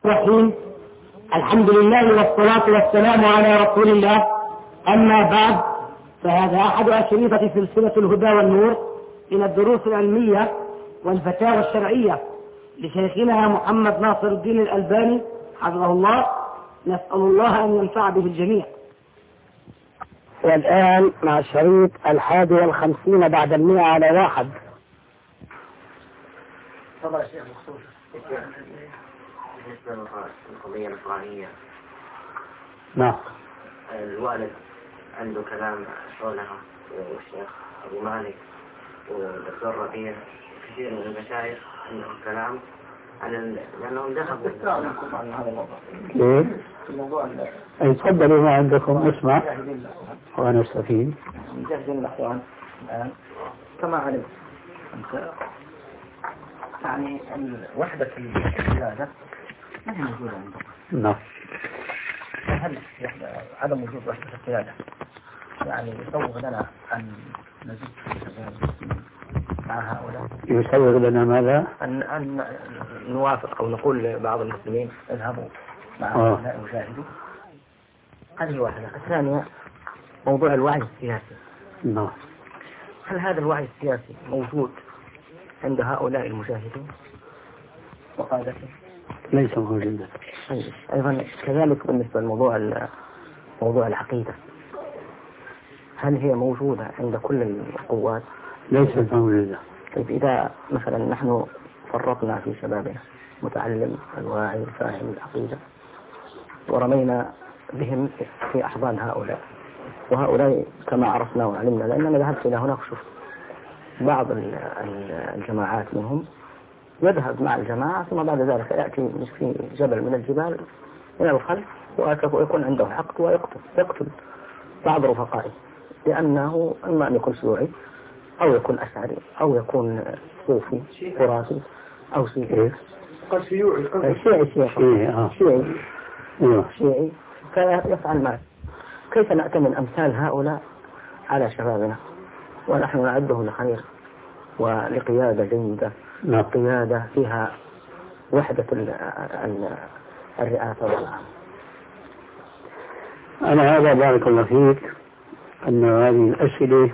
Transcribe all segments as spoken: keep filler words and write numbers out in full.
الرحيم. الحمد لله والصلاة والسلام على رسول الله. أما بعد، فهذا أحد أشرطة سلسلة الهدى والنور من الدروس العلمية والفتاوى الشرعية لشيخنا محمد ناصر الدين الألباني حفظه الله. نسأل الله أن ينفع به الجميع. والآن مع الشريط الحادي والخمسين بعد المئة على واحد. تفضل يا شيخ مخصوص. بالنسبة للقضية الإسرائيلية، نعم، الوالد عنده كلام حولها، والشيخ أبو مالك والدكتور ربيع كثير من المشايخ عندهم كلام عن لأنهم ذهبوا عن هذا الموضوع. ليه؟ الموضوع أي تفضلوا ما عندكم اسمع وأنا أستفيد. مجهزين الأخوان الآن كما علمت يعني وحدة الولادة ما هي موجودة عندهم. نعم. هل عدم وجود وحدة القيادة يعني يسوغ لنا أن نزيد مع هؤلاء؟ يسوغ لنا ماذا؟ أن أن نوافق أو نقول لبعض المسلمين اذهبوا مع آه. هؤلاء وجاهدوا. هذه واحدة. الثانية موضوع الوعي السياسي. نعم. هل هذا الوعي السياسي موجود عند هؤلاء المجاهدين وقادته؟ ليس موجودا. أيضا كذلك بالنسبة لموضوع موضوع العقيدة، هل هي موجودة عند كل القوات؟ ليست موجودة. طيب إذا مثلا نحن فرطنا في شبابنا متعلم الواعي فاهم العقيدة ورمينا بهم في أحضان هؤلاء، وهؤلاء كما عرفنا وعلمنا لأننا ذهبت إلى هناك شفت بعض الجماعات منهم يذهب مع الجماعة ثم بعد ذلك يأتي في جبل من الجبال من الخلف ويكون عنده حقد ويقتل يقتل بعض رفقائه، لأنه إما أن يكون شيوعي أو يكون أشعري أو يكون صوفي خرافي أو شيعي شيعي شيعي شيعي شيعي شيعي فيفعل معه. كيف نأتمن أمثال هؤلاء على شبابنا ونحن نعده لخير ولقيادة جيدة، قيادة فيها وحدة الرئاسة والعام؟ أنا هذا بارك الله فيك أن هذه الأسئلة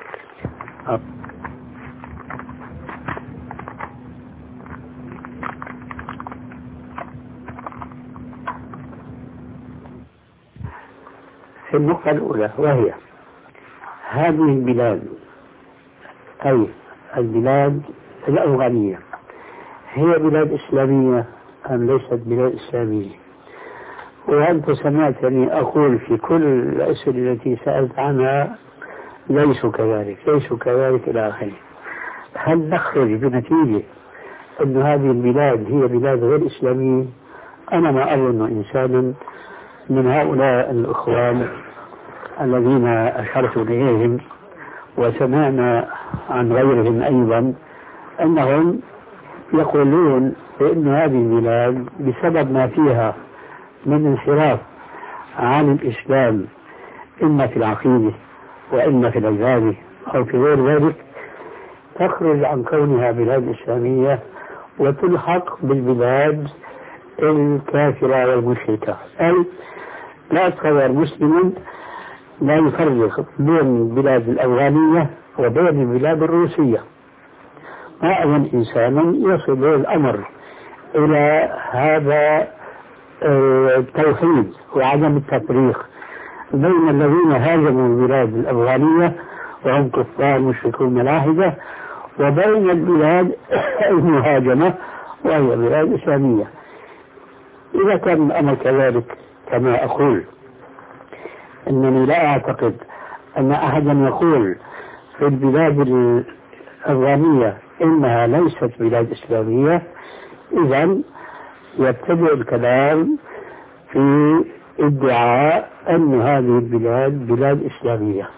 في النقطة الأولى، وهي هذه البلاد أي البلاد الأفغانية هي بلاد إسلامية أم ليست بلاد إسلامية؟ وأنت سمعتني أقول في كل الأسئلة التي سألت عنها ليسوا كذلك ليسوا كذلك إلى آخره. هل نخرج بنتيجة أن هذه البلاد هي بلاد غير إسلامية؟ أنا ما أظن إنسانا من هؤلاء الإخوان الذين أشرت إليهم وسمعنا عن غيرهم أيضا أنهم يقولون بأن هذه البلاد بسبب ما فيها من انحراف عن الإسلام إما في العقيدة وإما في العبادة أو في غير ذلك تخرج عن كونها بلاد إسلامية وتلحق بالبلاد الكافرة والمشركة. أي لا أتصور مسلم لا يفرق بين البلاد الأفغانية وبين البلاد الروسية. ما أظن إنسانا يصل الأمر إلى هذا التوحيد وعدم التفريق بين الذين هاجموا البلاد الأفغانية وهم كفار مشركون ملاحدة وبين البلاد المهاجمة وهي بلاد إسلامية. إذا كان الأمر كذلك كما أقول أنني لا أعتقد أن أحدا يقول في البلاد الأفغانية إنها ليست بلاد إسلامية، إذن يبتدئ الكلام في ادعاء أن هذه البلاد بلاد إسلامية.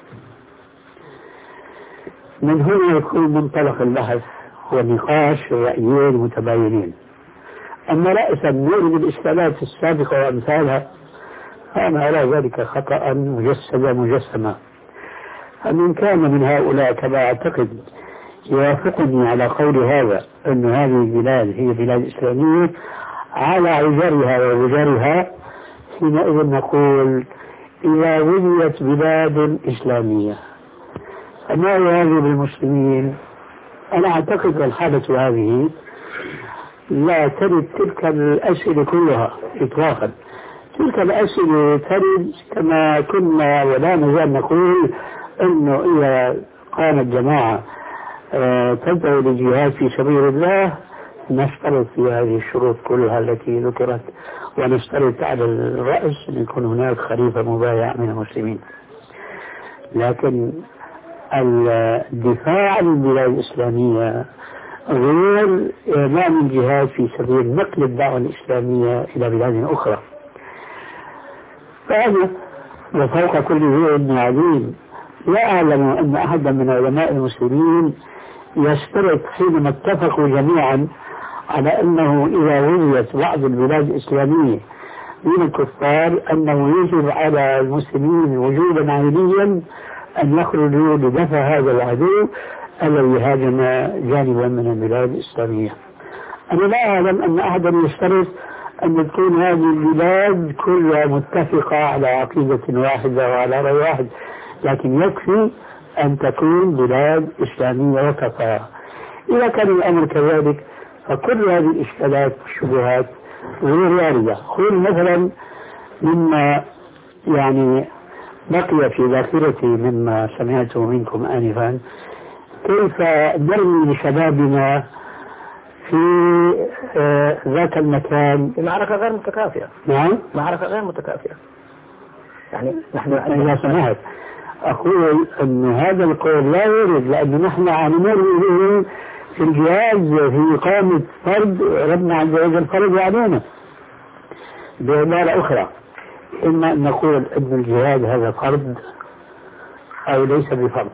من هنا يكون منطلق البحث ونقاش رأيين متباينين. أما رأسا نورد الإسلامات السابقة وأمثالها أنا أرى ذلك خطأ مجسدا مجسما. فمن كان من هؤلاء كما أعتقد يوافقني على قول هذا أن هذه البلاد هي بلاد إسلامية على عجرها وبجرها حينئذ نقول إذا وجدت بلاد إسلامية فما يجب المسلمين. أنا أعتقد الحالة هذه لا ترد تلك الأسئلة كلها إطلاقا. تلك الأسئلة ترد كما كنا ولا نزال نقول أنه إذا قامت جماعة تدعو للجهاد في سبيل الله نشترط في هذه الشروط كلها التي ذكرت، ونشترط على الرأس أن يكون هناك خليفة مبايع من المسلمين. لكن الدفاع عن البلاد الإسلامية غير إعلان الجهاد في سبيل نقل الدعوة الإسلامية إلى بلاد أخرى. فأنا وفوق كل ذي عليم لا أعلم أن أحدا من علماء المسلمين يشترط حينما اتفقوا جميعا على أنه إذا وجدت بعض البلاد الإسلامية من الكفار أنه يجب على المسلمين وجوبا عينيا أن يخرجوا لدفع هذا العدو الذي هاجم جانبا من البلاد الإسلامية. أنا لا أعلم أن أحدا يشترط أن تكون هذه البلاد كلها متفقة على عقيدة واحدة وعلى رأي واحد، لكن يكفي أن تكون بلاد إسلامية وكفاءة. إذا كان الأمر كذلك فكل هذه الإشكالات والشبهات غير واردة. خذ مثلا مما يعني بقي في ذاكرتي مما سمعته منكم آنفا، كيف نرمي لشبابنا في آه ذاك المكان في معركة غير متكافئة. نعم، معركة غير متكافئة. يعني نحن إذا سمعت أقول أن هذا القول لا يرد، لأن نحن نمر به في الجهاز في إقامة فرض ربنا عز وجل فرض علينا. بعبارة أخرى، إما أن نقول أن الجهاد هذا فرض أو ليس بفرض،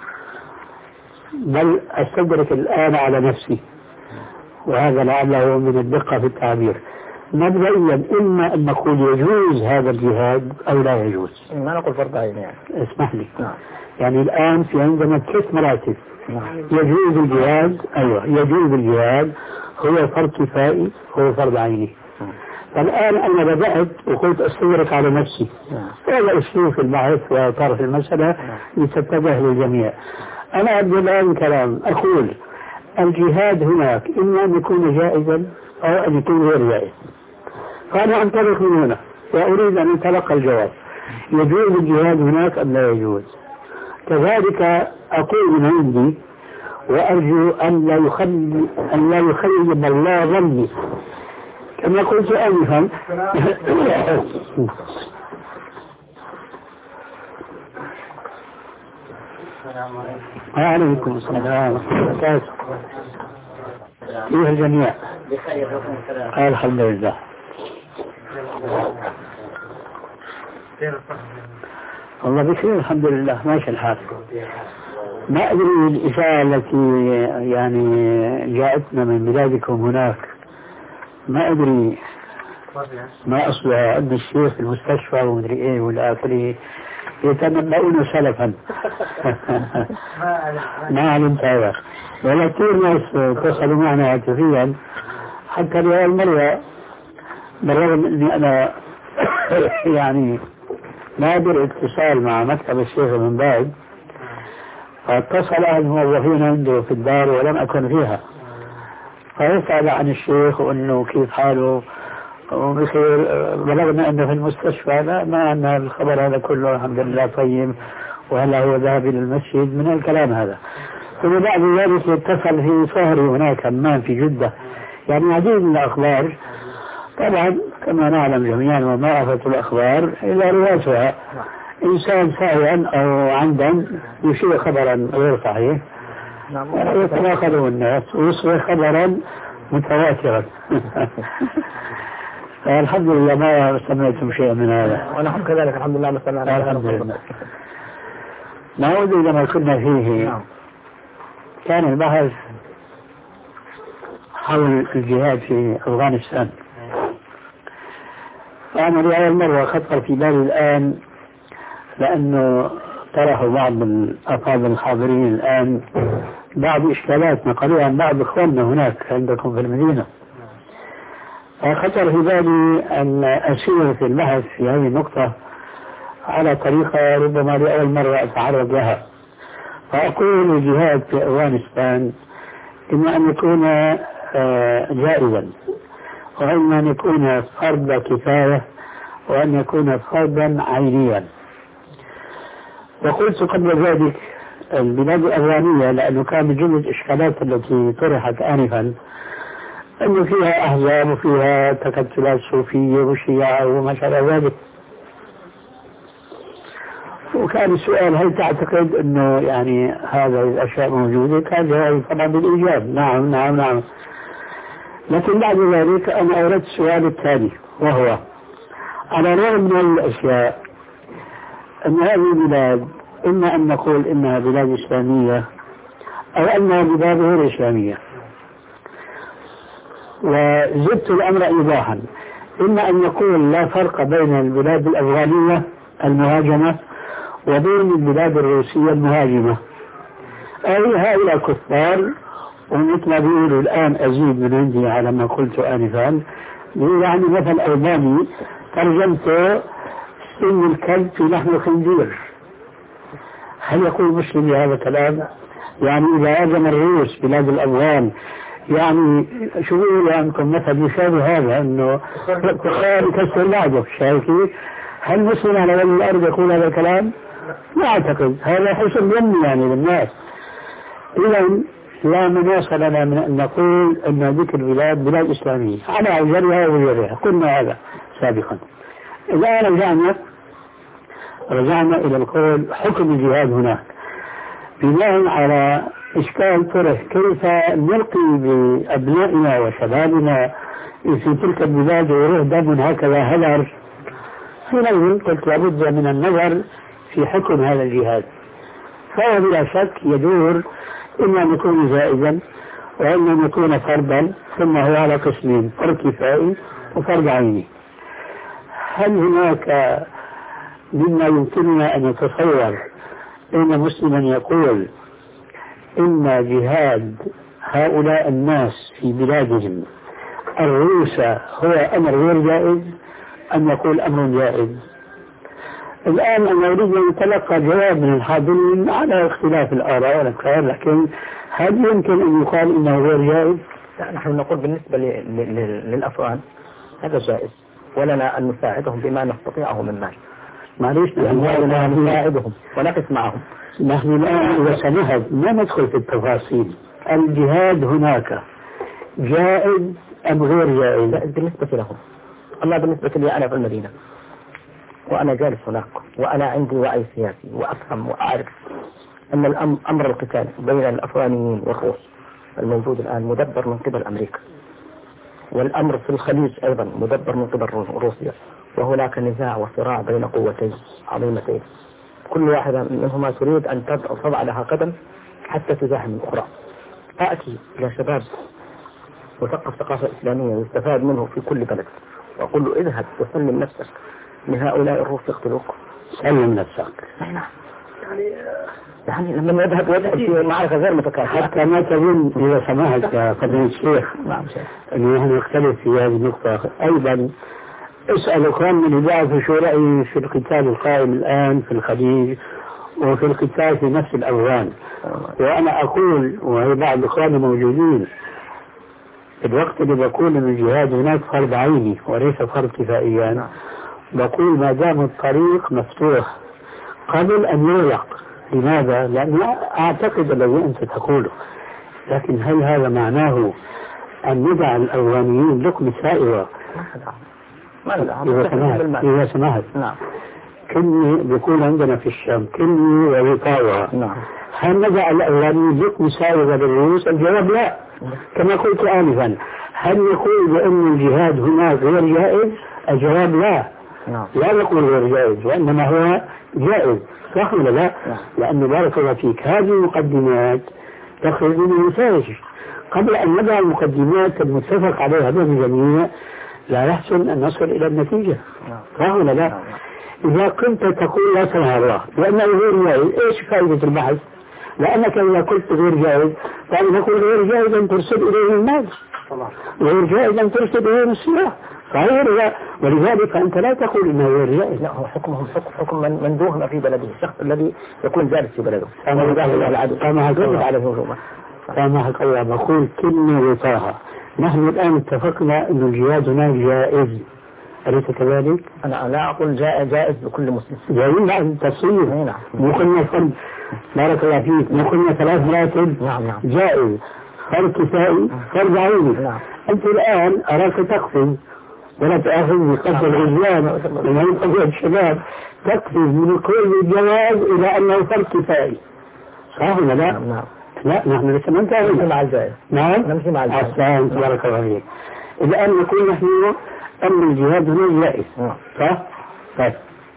بل أستدرك الآن على نفسي، وهذا لعله من الدقة في التعبير. مبدئيا إما أن نقول يجوز هذا الجهاد أو لا يجوز. ما نقول فرض عين يعني. اسمح لي. نعم. يعني الآن في عندنا ثلاث مراتب. نعم. يجوز الجهاد، أيوة يجوز الجهاد هو فرض كفائي، هو فرض عيني. نعم. فالآن أنا بدأت وقلت أستدرك على نفسي. نعم. هذا أسلوب في البحث وطرح المسألة نعم. لتتبه للجميع. أنا أبدأ الآن كلام أقول الجهاد هناك إما أن يكون جائزا أو أن يكون غير جائز. فأنا أنطلق من هنا وأريد أن أتلقى الجواب، يجوز الجهاد هناك أم لا يجوز؟ كذلك أقول من عندي وأرجو أن لا يخلي أن لا يخيب الله ظني كما قلت آنفا. وعليكم السلام ورحمة الله وبركاته. أيها الجميع، الحمد لله. والله بخير الحمد لله، ماشي الحال. ما أدري الإشاعة التي يعني جاءتنا من بلادكم هناك، ما أدري ما أصلها، أن الشيخ في المستشفى ومدري إيه والآخره يتنبؤون سلفا. ما علمت هذا، ولكن ناس اتصلوا معنا هاتفيا حتى لأول مرة، بالرغم أني أنا يعني نادر اتصال مع مكتب الشيخ من بعد، فاتصل أحد الموظفين عنده في الدار ولم أكن فيها، فيسأل عن الشيخ وأنه كيف حاله وبخير. بلغنا أنه في المستشفى، لا ما أن الخبر هذا كله الحمد لله طيب، وهلا هو ذهب إلى المسجد من الكلام هذا. ثم بعد ذلك اتصل في سهري هناك عمان في جدة، يعني عديد من الأخبار طبعا كما نعلم جميعا، وما أفت الأخبار إلا رواتها. إنسان ساهيا أو عمدا يشير خبرا غير صحيح يتناقضه الناس ويصبح خبرا متواترا. الحمد لله ما سمعتم شيئا من هذا، ونحن كذلك الحمد لله ما سمعنا. الحمد لله. نعود إلى ما كنا فيه. كان البحث حول الجهاد في أفغانستان. فأنا لأول مرة خطر في بالي الآن، لأنه طرحوا بعض الأفاضل الحاضرين الآن بعض إشكالات نقلوها عن بعض إخواننا هناك عندكم في المدينة. خطر في بالي أن أسير في البحث في هذه النقطة على طريقة ربما لأول مرة أتعرض لها، فأقول الجهاد في أفغانستان إما أن يكون جائزا، وإما أن يكون فرض كفاية، وأن يكون فرضا عينيا. وقلت قبل ذلك البلاد الأفغانية، لأنه كان من جملة الإشكالات التي طرحت آنفا أنه فيها أحزاب وفيها تكتلات صوفية وشيعة وما شابه ذلك، وكان السؤال هل تعتقد أنه يعني هذه الأشياء موجودة؟ كان جوابي طبعا بالإيجاب، نعم نعم نعم. لكن بعد ذلك أنا أردت السؤال التالي، وهو على الرغم من الأشياء أن هذه البلاد إما أن نقول إنها بلاد إسلامية أو أنها بلاد غير إسلامية، وزدت الأمر إيضاحا، إما أن يقول لا فرق بين البلاد الأفغانية المهاجمة وبين البلاد الروسية المهاجمة، أي هؤلاء كفار، ومثل ما بيقولوا الآن أزيد من عندي على ما قلت آنفا، يعني مثل ألباني ترجمته سن الكلب في لحم الخنزير. هل يقول مسلم بهذا الكلام؟ يعني إذا هاجم الروس بلاد الأفغان، يعني شو بيقولوا عنكم مثل يشابه هذا، أنه تخيل كسر اللعبة، شايف كيف؟ هل مسلم على وجه الأرض يقول هذا الكلام؟ لا أعتقد، هذا حسن ظن يعني للناس. إذا لا مناص لنا من أن نقول أن ذيك البلاد بلاد إسلامية على أوجرها وغيرها، قلنا هذا سابقا. إذا رجعنا رجعنا إلى القول حكم الجهاد هناك بناء على إشكال طرح، كيف نلقي بأبنائنا وشبابنا في تلك البلاد ويروح دم هكذا هدر؟ حينئذ قلت لابد من النظر في حكم هذا الجهاد، فهو بلا شك يدور إما أن يكون جائزا وإما أن يكون فرضا، ثم هو على قسمين، فرض كفائي وفرض عيني. هل هناك مما يمكننا أن نتصور أن مسلما يقول إن جهاد هؤلاء الناس في بلادهم الروس هو أمر غير جائز، أم يقول أمر جائز؟ الآن أنا أريد أن أتلقى جواب من الحاضرين على اختلاف الآراء والأفكار، لكن هل يمكن أن يقال إنه غير جائز؟ لا، نحن نقول بالنسبة للأفغان هذا جائز، ولنا أن نساعدهم بما نستطيعه من مال. معليش ولنا أن نساعدهم ونقف معهم. نحن الآن إذا سنهد ما ندخل في التفاصيل، الجهاد هناك جائز أم غير جائز؟ جائز بالنسبة لهم. أما بالنسبة لي أنا في المدينة وأنا جالس هناك وأنا عندي وعي سياسي وأفهم وأعرف أن الأمر القتال بين الأفغانيين والروس الموجود الآن مدبر من قبل أمريكا، والأمر في الخليج أيضا مدبر من قبل روسيا، وهناك نزاع وصراع بين قوتين عظيمتين، كل واحدة منهما تريد أن تضع لها قدم حتى تزاحم الأخرى. أأتي إلى شباب مثقف ثقافة إسلامية يستفاد منه في كل بلد وأقول له اذهب وسلم نفسك لهؤلاء الروس يقتلوك. سلم نفسك. نعم. يعني يعني لما يذهب ويذهب في معركة غير متكافئة. حتى ما تظن إذا سمحت يا فضيلة الشيخ نعم شيخ أن نحن نختلف في هذه النقطة أيضا. اسأل إخواننا اللي بيعرفوا شو رأيي في القتال القائم الآن في الخليج وفي القتال في نفس الأفغان، وأنا أقول وهي بعض إخواننا موجودين الوقت اللي بقول أن الجهاد هناك فرض عيني وليس فرض كفائيا، بقول ما دام الطريق مفتوح قبل أن يغلق. لماذا؟ لأن أعتقد الذي أنت تقوله، لكن هل هذا معناه أن ندع الأفغانيين لقمة سائغة؟ إذا سمحت إذا سمحت نعم كني بيكون عندنا في الشام كني وغطاؤها، نعم هل ندع الأفغانيين لقمة سائغة للروس؟ الجواب لا. كما قلت آنفا، هل نقول بأن الجهاد هناك غير جائز؟ الجواب لا. نعم. لا نقول غير جائز، وإنما هو جائز، صح ولا لا؟ نعم. لأن بارك الله فيك هذه المقدمات تخرج من النتائج. قبل أن نضع المقدمات المتفق عليها بين الجميع لا يحسن أن نصل إلى النتيجة، صح ولا لا؟ إذا كنت تقول لا سمح الله لأنه غير جائز، إيش فائدة البحث؟ لأنك إذا قلت غير جائز فأنا نقول غير جائز أن ترسل إليه الناس، غير جائز أن ترشد غير السلاح صحيح لا. ولذلك أنت لا تقول إنه غير جائز. لا هو حكمهم حكم حكم من من دوهم في بلده الشخص الذي يكون جالس في بلده أما يدافع عن العدو أما يجب على الهجوم. فما هكذا بقول كلمة وطاها. نحن الآن اتفقنا أن الجهاد هناك جائز أليس كذلك؟ أنا لا أقول جائز بكل مسلم جائز بعد تصوير نعم. مو قلنا فرد بارك الله فيك مو قلنا ثلاث مراتب نعم نعم. جائز فرد كفائي فرد عيني نعم. أنت الآن أراك تقفز ولا تأخذ بقدر العزلان من قضية الشباب تقفز من كل الجواز إلى أنه فرد كفائي صح ولا لا؟ نعم. لا نحن لسه ما انتهينا مع الجائز. نعم نمشي مع الجائز. أحسن تبارك الله فيك. الآن نقول نحن أن الجهاد هنا جائز صح؟ طيب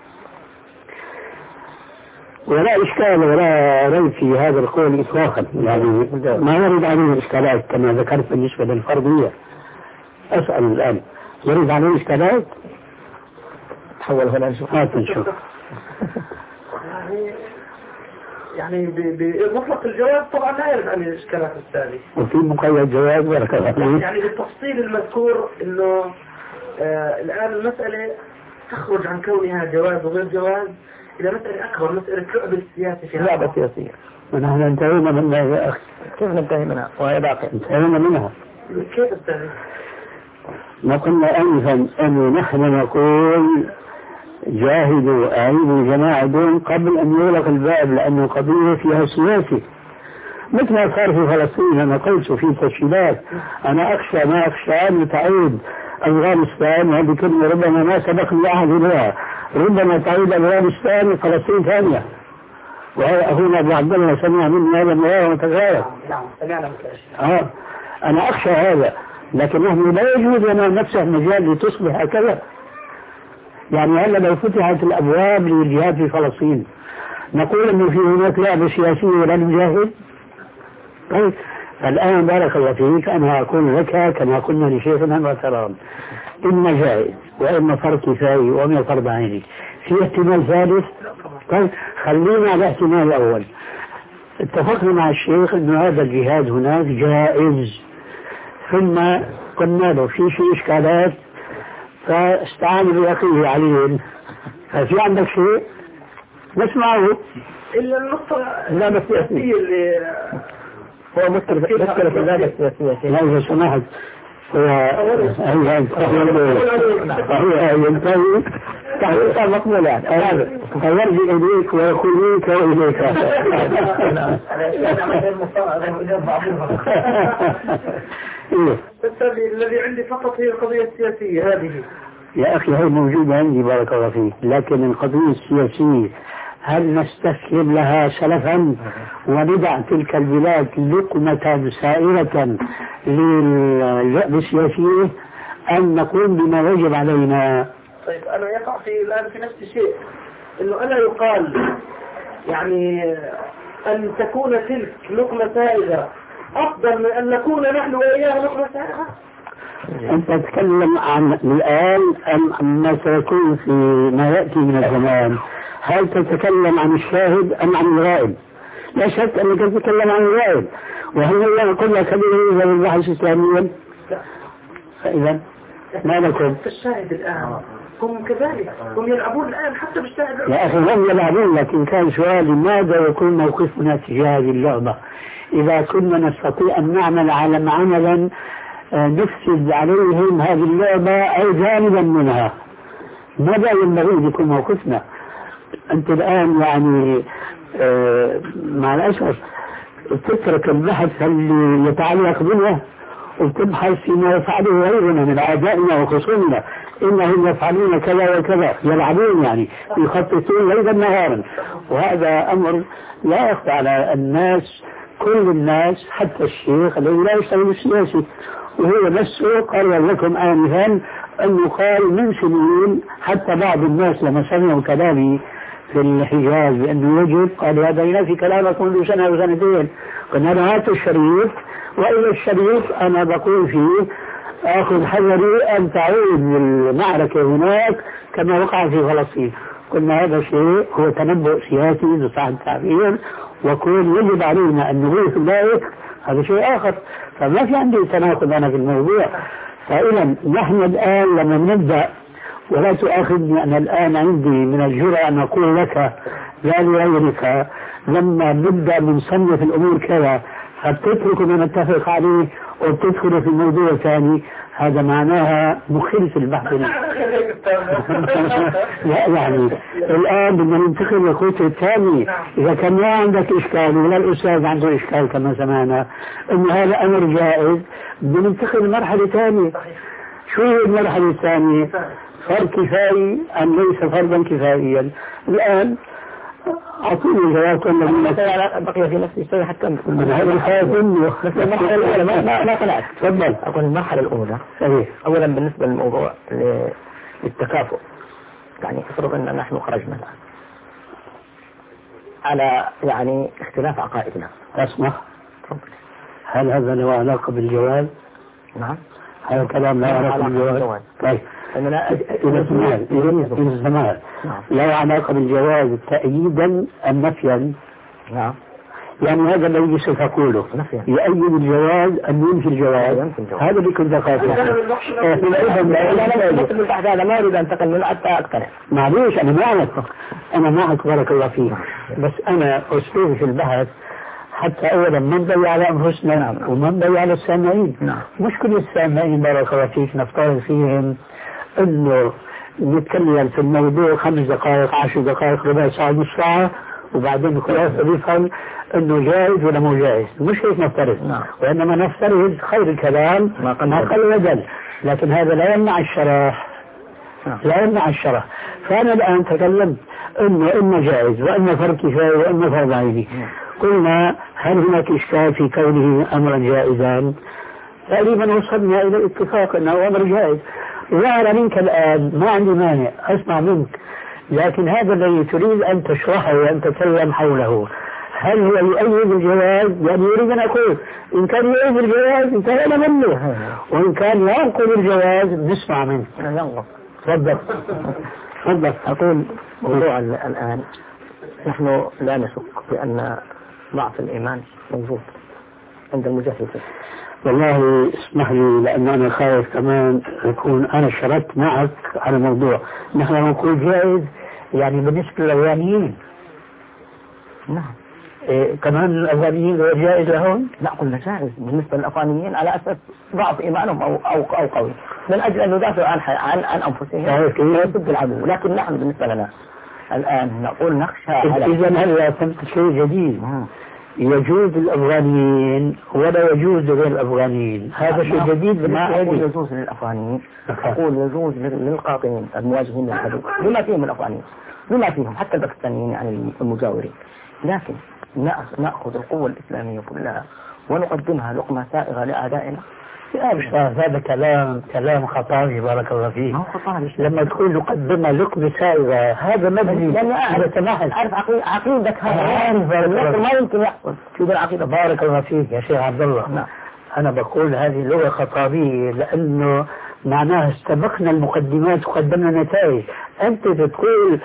ولا إشكال ولا ريب في هذا القول إطلاقا يعني ما يرد عليه إشكالات كما ذكرت بالنسبة للفرضية. أسأل الآن يرد عليه إشكالات؟ تحول هنا نشوف هات نشوف. يعني بمطلق الجواز طبعا لا يرد عن الإشكالات الثانية وفي مقيد جواز بارك الله فيك. يعني بالتفصيل المذكور إنه آه الآن المسألة تخرج عن كونها جواز وغير جواز إلى مسألة أكبر مسألة لعب السياسي في لعبة سياسية. ونحن انتهينا منها يا أخي. كيف ننتهي منها وهي باقية؟ انتهينا منها. كيف استهدف؟ ما قلنا أنفا أن نحن نقول جاهدوا أعيدوا جماعة دون قبل أن يغلق الباب لأنه قضية فيها سياسي مثل ما صار في فلسطين. أنا قلت في تسجيلات أنا أخشى ما أخشى أن تعود أفغانستان وهذه كلمة ربما ما سبق العهد بها ربما تعود أفغانستان فلسطين ثانية. وأخونا أبو عبد الله سمع مني هذا المرارة متغير. نعم سمعنا آه أنا أخشى هذا لكن نحن لا يجوز لنا نفسه مجال لتصبح هكذا. يعني هلا لو فتحت الأبواب للجهاد في فلسطين نقول أنه في هناك لعبة سياسية ولا نجاهد. طيب الآن بارك الله فيك أنا أقول لك كما قلنا لشيخنا المحترم إما جائز وإما فرض كفاية وإما فرض عيني في احتمال ثالث. طيب خلينا على الاحتمال الأول. اتفقنا مع الشيخ أنه هذا الجهاد هناك جائز ثم قلنا له في شيء إشكالات فاستعان بأخيه علي ففي عندك شيء نسمعه إلا النقطة لا بس السياسية اللي هو مشكلة مشكلة في اللعبة السياسية. لا إذا سمحت هي ينتهي تحقيقا مقبولا فيرجع إليك ويخليك وإليك. الذي عندي فقط هي القضية السياسية هذه. يا أخي هي موجودة عندي بارك الله فيك لكن القضية السياسية هل نستسلم لها سلفا وندع تلك البلاد لقمة سائرة للجأب السياسية أم نقوم بما يجب علينا؟ طيب أنا يقع في الآن في نفس الشيء إنه ألا يقال يعني أن تكون تلك لقمة سائرة أفضل من أن نكون نحن وإياها لقمة سائرة؟ أنت تتكلم عن الآن أم عما سيكون في ما يأتي من الزمان؟ هل تتكلم عن الشاهد أم عن الغائب؟ لا شك أنك تتكلم عن الغائب وهل هي كلها كبيرة للبحث إسلاميا؟ لا. فإذا ما لكم؟ الشاهد الآن هم كذلك هم يلعبون الآن حتى بالشاهد. يا أخي هم يلعبون لكن كان سؤالي ماذا يكون موقفنا تجاه هذه اللعبة إذا كنا نستطيع أن نعمل على عملا نفسد عليهم هذه اللعبة أو جانبا منها ماذا ينبغي أن يكون موقفنا؟ أنت الآن يعني آه مع الأسف تترك البحث اللي يتعلق بنا وتبحث فيما يفعله غيرنا من أعدائنا وخصومنا إنهم يفعلون كذا وكذا يلعبون يعني يخططون ليلا نهارا وهذا أمر لا يخفى على الناس كل الناس حتى الشيخ الذي لا يشتغل السياسي وهو نفسه قال لكم آنفا أنه قال من سنين حتى بعض الناس لما سمعوا كلامي في الحجاز بأنه يجب قال هذا ينافي كلامك منذ سنة وسنتين قلنا له هات الشريف وإلى الشريف أنا بقول فيه أخذ حذري أن تعود المعركة هناك كما وقع في فلسطين. قلنا هذا الشيء هو تنبؤ سياسي بصح التعبير وكون يجب علينا أن نغيث ذلك هذا شيء آخر. فما في عندي تناقض أنا في الموضوع. فإذا نحن الآن لما نبدأ، ولا تؤاخذني أنا الآن عندي من الجرأة أن أقول لك لا لغيرك، لما نبدأ بنصنف الأمور كذا فتترك ما نتفق عليه وتدخل في الموضوع الثاني، هذا معناها مخل في البحث. لا يعني الآن بدنا ننتقل للخطوة الثانية. إذا كان ما عندك إشكال ولا الأستاذ عنده إشكال كما سمعنا إن هذا أمر جائز، بدنا ننتقل لمرحلة ثانية. شو هي المرحلة الثانية؟ فرض كفائي أم ليس فرضا كفائيا؟ الآن أعطوني الجواب. بقي في نفس الشيء حتى من هذا الخائف منه. المرحلة الأولى ما ما طلعت. تفضل. أقول المرحلة الأولى صحيح. أولا بالنسبة للموضوع للتكافؤ، يعني افرض أن نحن خرجنا الآن على يعني اختلاف عقائدنا. أسمح، هل هذا له علاقة بالجواز؟ نعم. هذا كلام لا علاقة بالجواز. طيب أننا إذا سمعت إذا سمعت لا علاقة بالجواز تأييدا أم نفيا؟ نعم. يعني هذا الذي سوف أقوله يؤيد الجواز أم ينفي الجواز؟ هذا اللي كنت أقاطع. هذا ما أريد أن تقل حتى أقتنع. معليش أنا معك أنا معك بارك الله فيك، بس أنا أسلوبي في البحث حتى أولا ما نضيع على أنفسنا وما نضيع على السامعين. مش كل السامعين بارك الله فيك نفترض فيهم إنه نتكلم في الموضوع خمس دقائق عشر دقائق ربع ساعة نص ساعة وبعدين خلاص بيفهم انه جائز ولا مو جائز. مش هيك نفترض، نعم. وانما نفترض خير الكلام ما قل وجل، لكن هذا لا يمنع الشرح، نعم. لا يمنع الشرح. فانا الان تكلمت انه اما جائز واما فرض كفايه واما فرض عيني. نعم. قلنا هل هناك اشكال في كونه امرا جائزا؟ تقريبا وصلنا الى الاتفاق انه امر جائز. وأرى منك الآن ما عندي مانع أسمع منك، لكن هذا الذي تريد أن تشرحه وأن تتكلم حوله هل هو يؤيد الجواز؟ يعني يريد أن أقول إن كان يؤيد الجواز انتهينا منه، وإن كان ينقل الجواز نسمع منه. تفضل. تفضل. أقول موضوع الآن نحن لا نشك بأن ضعف الإيمان موجود عند المجاهدين. والله اسمح لي لأن أنا خايف كمان أكون أنا شرطت معك على موضوع نحن نقول جائز يعني بالنسبة للأفغانيين. نعم. إيه كمان الأفغانيين جائز لهم؟ لا قلنا جائز بالنسبة للأفغانيين على أساس ضعف إيمانهم أو أو أو قوي من أجل أن يدافعوا عن عن عن أنفسهم ضد العدو. لكن نحن بالنسبة لنا الآن نقول نخشى على. إذا هل فهمت شيء جديد؟ يجوز الأفغانيين ولا يجوز لغير الأفغانيين. هذا شيء جديد. ما أقول يجوز للأفغانيين، أقول يجوز للقاطعين المواجهين للعدو بما فيهم الأفغانيين بما فيهم حتى الباكستانيين يعني المجاورين. لكن نأخذ القوة الإسلامية كلها ونقدمها لقمة سائغة لأعدائنا. هذا كلام كلام خطابي بارك الله فيك. لما تقول نقدمها لقمة سائغة هذا مبني لأن أعرف أعرف عقيدتك هذا ما يمكن يحصل في العقيدة. بارك الله فيك يا شيخ عبد الله. نعم. أنا بقول هذه لغة خطابية لأنه معناها استبقنا المقدمات وقدمنا نتائج. أنت تقول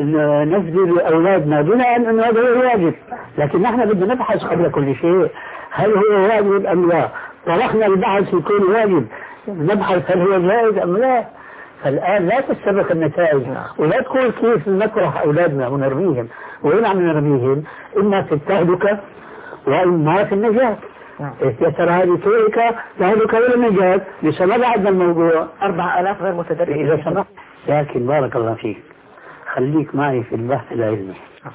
نفذ لأولادنا بناء أنه هذا هو واجب، لكن نحن بدنا نبحث قبل كل شيء هل هو واجب أم لا. طرحنا البحث يكون واجب نبحث هل هو جائز أم لا. فالآن لا تستبق النتائج ولا تقول كيف نكره أولادنا ونرميهم. وين عم نرميهم؟ إما في التهلكة وإما في النجاة. يا ترى هذه تهلكة تهلكة ولا النجاة؟ لسه ما بعدنا الموضوع. أربعة آلاف غير متدرب إذا سمحت. لكن بارك الله فيك خليك معي في البحث العلمي،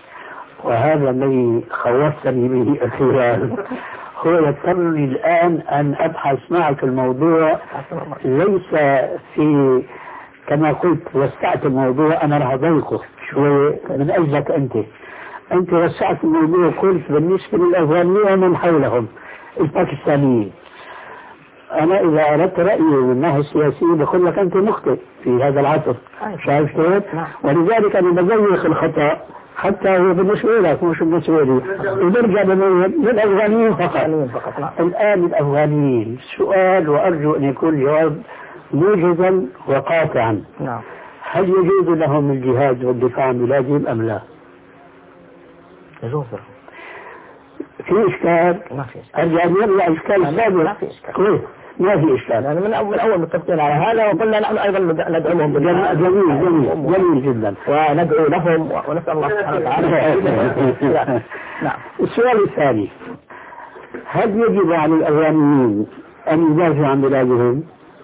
وهذا الذي خوفتني به أخيرا هو يضطرني الآن أن أبحث معك الموضوع ليس في كما قلت وسعت الموضوع. أنا راح أضيقه شوي من أجلك أنت أنت وسعت الموضوع قلت بالنسبة للأفغانيين ومن حولهم الباكستانيين. أنا إذا أردت رأيي من الناحية السياسية بقول لك أنت مخطئ في هذا العصر. شايف كيف؟ ولذلك أنا بزيق الخطأ حتى هو بالنسبة لك مش بالنسبة لي ونرجع للأفغانيين فقط. الآن الأفغانيين سؤال وأرجو أن يكون جواب موجزا وقاطعا. نعم. هل يجوز لهم الجهاد والدفاع عن بلادهم أم لا؟ يجوز في إشكال؟ ما في إشكال. أرجع أن يرجع إشكال السابق. ما في إشكال. كويس. ما في إشكال. يعني من أول من أول متفقين على هذا، وقلنا نحن أيضا ندعوهم جميل جميل جميل, جميل جدا، وندعو لهم ونسأل الله سبحانه وتعالى. نعم. السؤال الثاني، هل يجب على الأفغانيين أن يدافعوا عن بلادهم؟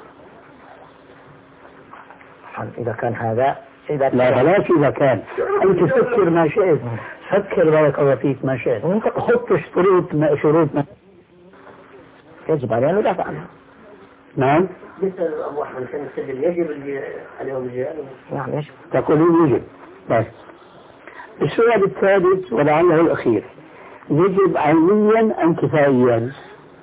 إذا كان هذا إذا لا بلاش إذا كان، أنت تفكر ما شئت، فكر بارك الله فيك ما شئت، حط شروط ما شروط ما يجب علينا أن ندافع عنها. نعم. مثل أبو أحمد كان يستدل يجب عليهم الجهاد. نعم يجب. تقولون يجب. بس السؤال الثالث ولعله الأخير، يجب عينيا أم كفائيا؟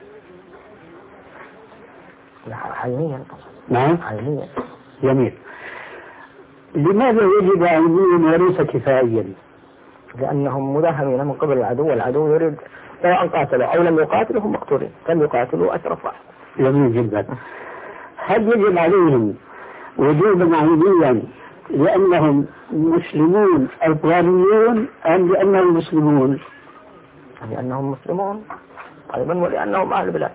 لا عينيا. نعم عينيا. جميل. لماذا يجب عينيا وليس كفائيا؟ لأنهم مداهمين من قبل العدو، والعدو يريد سواء قاتلوا أو لم يقاتلوا هم مقتولين، لم يقاتلوا أشرف واحد. جميل جدا. هل يجب عليهم وجوبا عينيا لأنهم مسلمون أفغانيون أم لأنهم مسلمون؟ لأنهم مسلمون أيضا، ولأنهم أهل البلاد.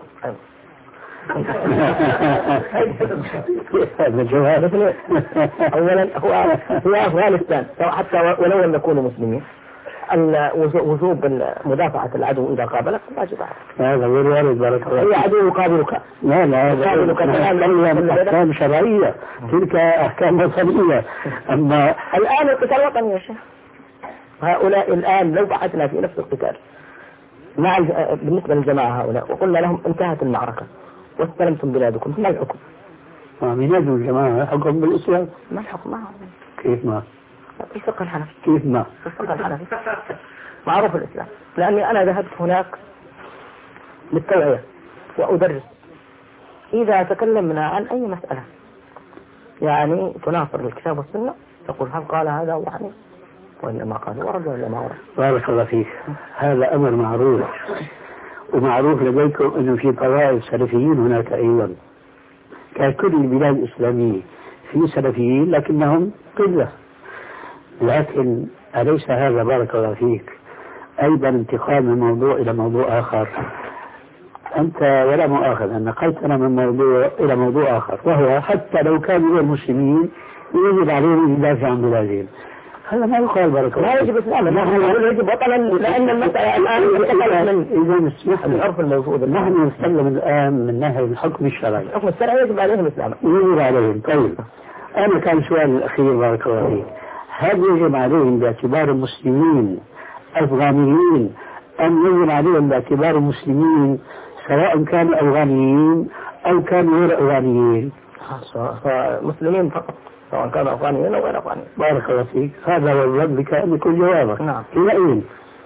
هذا الجواب. أولا هو هو أفغانستان حتى ولو لم يكونوا مسلمين، وجوب مدافعة العدو إذا قابلك واجب عليك. هذا غير وارد بارك الله. أي عدو يقابلك؟ لا لا يقابلك الآن أحكام شرعية، تلك أحكام وطنية. أما الآن القتال وطني يا شيخ. هؤلاء الآن لو بعثنا في نفس القتال مع بالنسبة للجماعة هؤلاء وقلنا لهم انتهت المعركة واستلمتم بلادكم، ما الحكم؟ من يجب الجماعة حكم بالإسلام؟ ما الحكم معهم؟ كيف ما؟ في الفقه الحنفي. كيف ما؟ في الفقه الحنفي معروف الإسلام، لأني أنا ذهبت هناك للتوعية وأدرس. إذا تكلمنا عن أي مسألة يعني تناصر الكتاب والسنة تقول هل قال هذا يعني وإلا ما قال، ورد ولا ما ورد. بارك الله فيك. هذا أمر معروف، ومعروف لديكم أنه في طوائف سلفيين هناك أيضا، ككل البلاد الإسلامية في سلفيين لكنهم قلة. لكن أليس هذا بارك الله فيك أيضا انتقال من موضوع إلى موضوع آخر؟ أنت ولا مؤاخذة نقلتنا من موضوع إلى موضوع آخر، وهو حتى لو كانوا المسلمين يجب عليهم يدافع عن بلادهم. هذا ما يقال بارك الله. لا يجب إسلاما، نحن نقول يجب وطنا، لأن المسألة الآن إذا اسمح لي، العرف الموجود نحن نتكلم الآن من ناحية الحكم الشرعي. الحكم الشرعي يجب عليهم إسلاما. يجب عليهم. طيب أنا كان سؤال الأخير بارك الله فيك، هل يجب عليهم باعتبار مسلمين أفغانيين أم يجب عليهم باعتبار مسلمين سواء كانوا أفغانيين أو كانوا غير أفغانيين؟ مسلمين فقط سواء كانوا أفغانيين أو غير أفغانيين. بارك الله فيك. هذا هو الرد بكأن يكون جوابك. نعم. حينئذ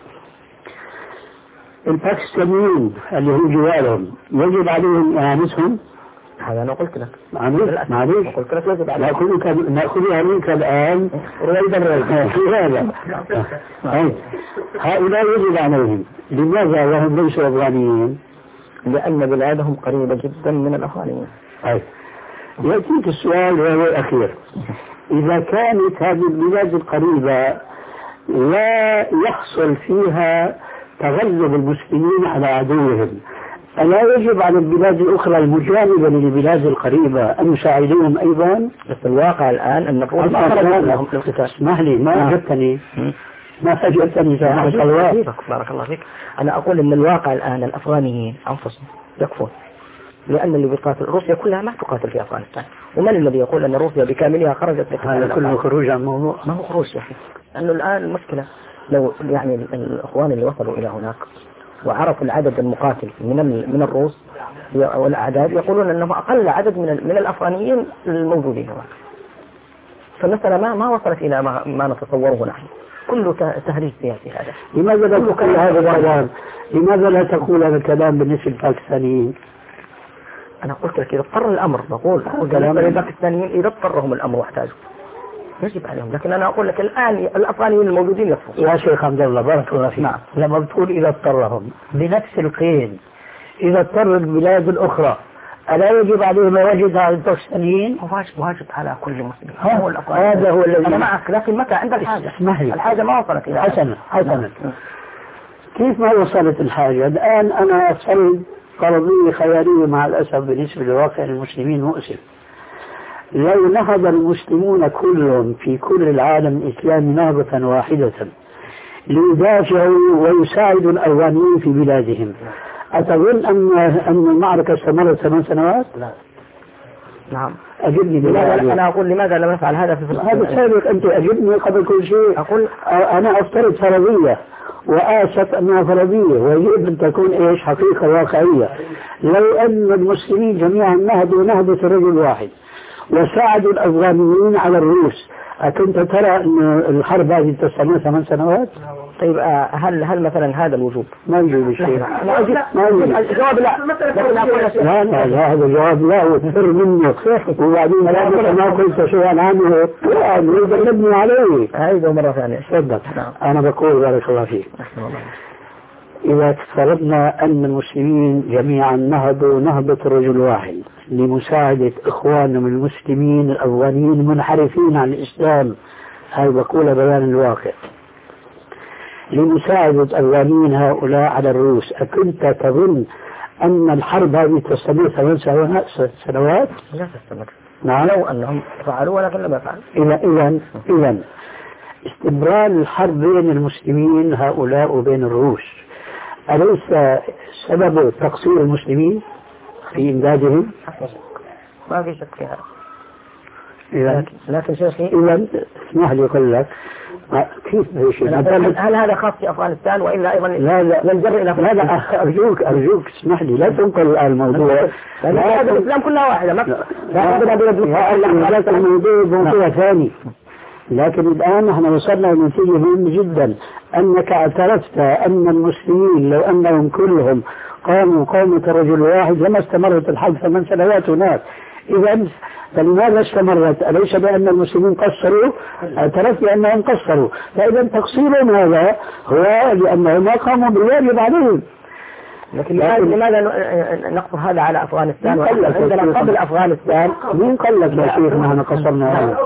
الباكستانيين اللي هم جوارهم يجب عليهم إعانتهم؟ هذا أنا قلت لك. معليش معليش. قلت لك يجب عليهم. نأخذك نأخذها منك الآن رويدا رويدا في هذا. هؤلاء يجب عليهم. لماذا وهم ليسوا أفغانيين؟ لأن بلادهم قريبة جدا من الأفغانيين. طيب يأتيك السؤال وهو الأخير، إذا كانت هذه البلاد القريبة لا يحصل فيها تغلب المسلمين على عدوهم، ألا يجب على البلاد الأخرى المجاورة للبلاد القريبة أن يساعدوهم أيضا؟ بس الواقع الآن أن نقول ما خرج لهم للقتال. اسمح لي ما أجبتني ما أجبتني سامحك الله. بارك الله فيك. أنا أقول أن الواقع الآن الأفغانيين أنفسهم يكفون، لأن اللي بيقاتل روسيا كلها ما تقاتل في أفغانستان، ومن الذي يقول أن روسيا بكاملها خرجت لقتال؟ هذا كله خروج عن الموضوع. ما هو خروج يا أخي، لأنه الآن المشكلة لو يعني الإخوان اللي وصلوا إلى هناك وعرفوا العدد المقاتل من من الروس والأعداد يقولون أنه أقل عدد من من الأفغانيين الموجودين هناك. فالمسألة ما ما وصلت إلى ما, ما نتصوره نحن، كله تهريج سياسي هذا. لماذا لا تقول هذا الكلام؟ لماذا لا تقول هذا الكلام بالنسبة للباكستانيين؟ أنا قلت لك إذا اضطر الأمر بقول بالنسبة للباكستانيين إذا اضطرهم الأمر واحتاجوا يجب عليهم، لكن أنا أقول لك الآن الأفغانيين الموجودين يكفوا. يا شيخ عبد الله بارك الله فيك. نعم. لما بتقول إذا اضطرهم بنفس القيد، إذا اضطر البلاد الأخرى ألا يجب عليهم ما وجد على الباكستانيين؟ واجب واجب على كل مسلم. هو هذا هو الذي أنا معك، لكن متى عند الحاجة؟ اسمح لي. الحاجة ما وصلت إلى حسنا حسنا. كيف ما وصلت الحاجة؟ الآن أنا أصل فرضية خيالية مع الأسف بالنسبة لواقع المسلمين مؤسف. لو نهض المسلمون كلهم في كل العالم الإسلامي نهضة واحدة ليدافعوا ويساعدوا الأفغانيين في بلادهم، أتظن أن أن المعركة استمرت ثمان سنوات؟ لا. نعم. أجبني لماذا أنا أقول لماذا لم نفعل هذا في فلسطين؟ هذا سابق. أنت أجبني قبل كل شيء. أقول أنا أفترض فرضية وآسف أنها فرضية ويجب أن تكون إيش حقيقة واقعية. لو أن المسلمين جميعا نهضوا نهضة رجل واحد وساعدوا الأفغانيين على الروس، أكنت ترى أن الحرب هذه تستمر ثمان سنوات؟ طيب هل هل مثلا هذا الوجوب؟ ما يوجد شيء. ما أجيب ما أجيب الجواب لا. لكن أقول لا لا لا هذا الجواب لا وتفر منه وبعدين لا ما قلت شيئا عنه لا نريد أن نبني عليه. هذه مرة ثانية. تفضل. أنا بقول بارك الله فيك. إذا افترضنا أن المسلمين جميعا نهضوا نهضة رجل واحد لمساعدة إخوانهم المسلمين الأفغانيين المنحرفين عن الإسلام، هذا بقول بيان الواقع، لمساعدة الأفغانيين هؤلاء على الروس، أكنت تظن أن الحرب هذه تستمر ثمان سنوات؟ لا تستمر. نعم. لو أنهم فعلوا ولكن لم يفعلوا. إذا إذا إذا استمرار الحرب بين المسلمين هؤلاء وبين الروس أليس سبب تقصير المسلمين في إمدادهم؟ ما في شك في هذا. إذا لكن شيخي إذا اسمح لي أقول لك كيف هل هذا خاص في أفغانستان وإلا أيضا لا لا ننجر إلى لا لا أرجوك أرجوك اسمح لي لا تنقل الموضوع. لا الإسلام كلها واحدة. ما لا لا الموضوع موضوع ثاني. لكن الآن نحن وصلنا لنتيجة مهمة جدا، أنك اعترفت أن المسلمين لو أنهم كلهم قاموا قومة رجل واحد لما استمرت الحرب ثمان سنوات هناك. إذا فلماذا استمرت؟ أليس بأن المسلمين قصروا؟ اعترفت بأنهم قصروا، فإذا تقصيرهم هذا هو لأنهم ما قاموا بالواجب عليهم. لكن لماذا نقصر هذا على أفغانستان وعندنا قبل أفغانستان؟ مين قال لك يا شيخ نحن قصرنا هذا؟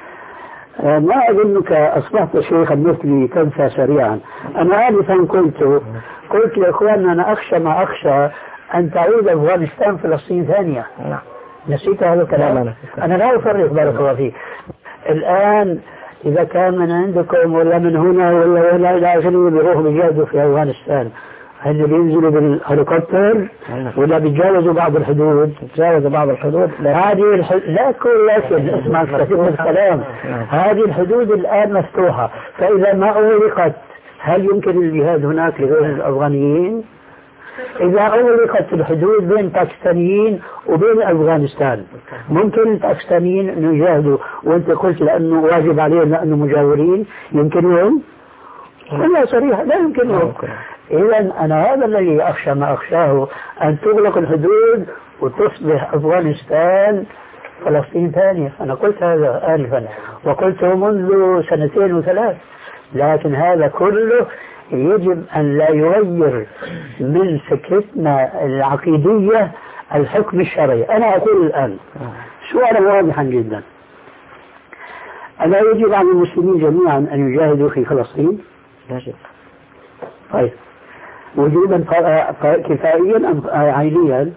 ما أظنك أصبحت شيخا مثلي تنسى سريعا. أنا آنفا قلت قلت لإخواننا أنا أخشى ما أخشى أن تعود أفغانستان فلسطين ثانية. نعم. نسيت هذا الكلام. أنا لا أفرق بارك الله فيك. الآن إذا كان من عندكم ولا من هنا ولا ولا إلى آخره بيروحوا بيجاهدوا في أفغانستان، هل بينزلوا بالهليكوبتر ولا بيتجاوزوا بعض الحدود؟ بيتجاوزوا بعض الحدود. هذه الحدود لا كل لكن اسمع الكلام. هذه الحدود الآن مفتوحة، فإذا ما أغلقت هل يمكن الجهاد هناك لغير الأفغانيين؟ إذا أغلقت الحدود بين باكستانيين وبين أفغانستان ممكن الباكستانيين أن يجاهدوا، وأنت قلت لأنه واجب عليهم لأنه مجاورين، يمكنهم؟ لا صريح لا يمكنهم. إذا أنا هذا الذي أخشى ما أخشاه، أن تغلق الحدود وتصبح أفغانستان فلسطين ثانية. أنا قلت هذا آنفا وقلته منذ سنتين وثلاث، لكن هذا كله يجب أن لا يغير من فكرتنا العقيدية الحكم الشرعي. أنا أقول الآن سؤالا واضحا جدا، ألا يجب على المسلمين جميعا أن يجاهدوا في فلسطين؟ لا شك. طيب وجوبا كفائيا أم عينيا؟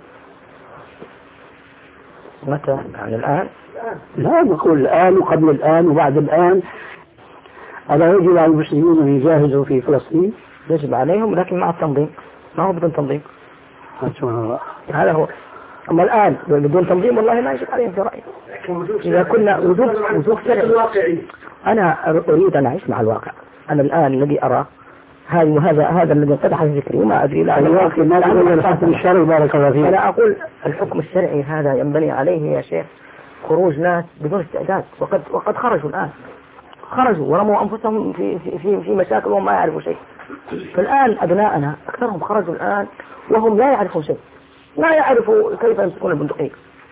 متى؟ يعني الآن؟ لا نقول الآن وقبل الآن وبعد الآن. ألا يجب على المسلمين أن يجاهدوا في فلسطين؟ يجب عليهم لكن مع التنظيم، ما هو بدون تنظيم. هذا هو. أما الآن بدون تنظيم والله ما يجب عليهم في رأيي. إذا كنا وجود وجود شرعي. أنا أريد أن أعيش مع الواقع. أنا الآن الذي أرى هذا وهذا هذا الذي انفتح في ذكري وما أدري لا الواقع ما تقول الحكم الشرعي بارك الله فيك. أنا أقول الحكم الشرعي هذا ينبني عليه يا شيخ خروج ناس بدون استعداد، وقد وقد خرجوا الآن، خرجوا ورموا أنفسهم في في في, في مشاكل وهم ما يعرفوا شيء. فالآن أبناءنا أكثرهم خرجوا الآن وهم لا يعرفوا شيء، لا يعرفوا كيف يمسكون البندقية.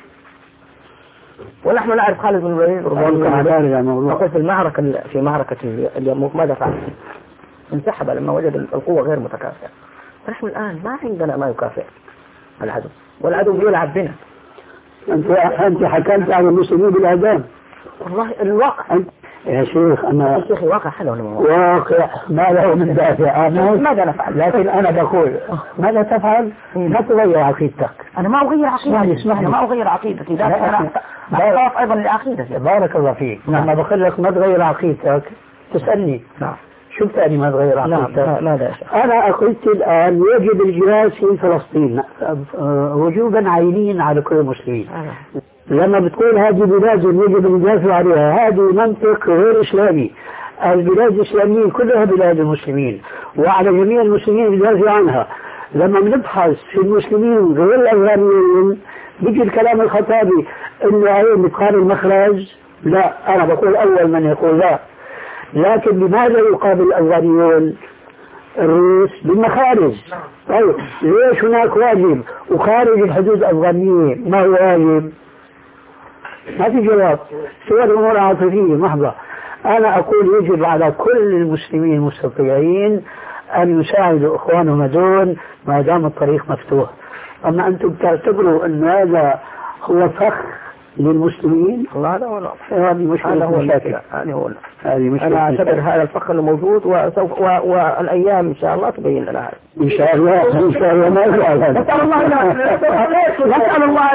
ونحن نعرف خالد بن الوليد رضي الله عنه أقول في المعركة في معركة اليرموك ماذا فعل؟ انسحب لما وجد القوة غير متكافئة. فنحن الآن ما عندنا ما يكافئ العدو، والعدو بيلعب بنا. أنت أنت حكمت على المسلمين بالإعدام. والله الواقع يا شيخ أنا يا شيخي واقع حلو واقع ما له من دافع. أنا ماذا نفعل؟ لكن أنا بقول ماذا تفعل؟ لا تغير عقيدتك. أنا ما أغير عقيدتي، أنا ما أغير عقيدتي، لكن أنا أخاف أيضا لعقيدتي. بارك الله فيك. لما بقول لك ما تغير عقيدتك تسألني نعم شو بتعني ما تغير عقيدتك؟ نعم ماذا؟ أنا قلت الآن يجب الجهاد في فلسطين وجوبا عينيا على كل المسلمين. لما بتقول هذه بلاد يجب أن ندافع عليها، هذه منطق غير إسلامي. البلاد الإسلامية كلها بلاد المسلمين وعلى جميع المسلمين يدافع عنها. لما بنبحث في المسلمين غير الأفغانيين بيجي الكلام الخطابي إنه عليه مقام المخرج. لا، أنا بقول أول من يقول لا. لكن لماذا يقابل الأفغانيون الروس بالمخارج؟ طيب ليش هناك واجب وخارج الحدود الأفغانية ما هو واجب؟ ما في جواب، سوى الأمور عاطفية محضة. أنا أقول يجب على كل المسلمين المستطيعين أن يساعدوا إخوانهم هذول ما دام الطريق مفتوح. أما أنتم تعتبروا أن هذا هو فخ للمسلمين؟ لا لا لا، هذه مشكلة هو مشاكل. هذه هو هذه مشكلة. أنا أعتبر هذا الفخ موجود وسوف والأيام إن شاء الله تبين لنا هذا. إن شاء الله إن شاء الله ما يفعل هذا. نسأل الله نسأل الله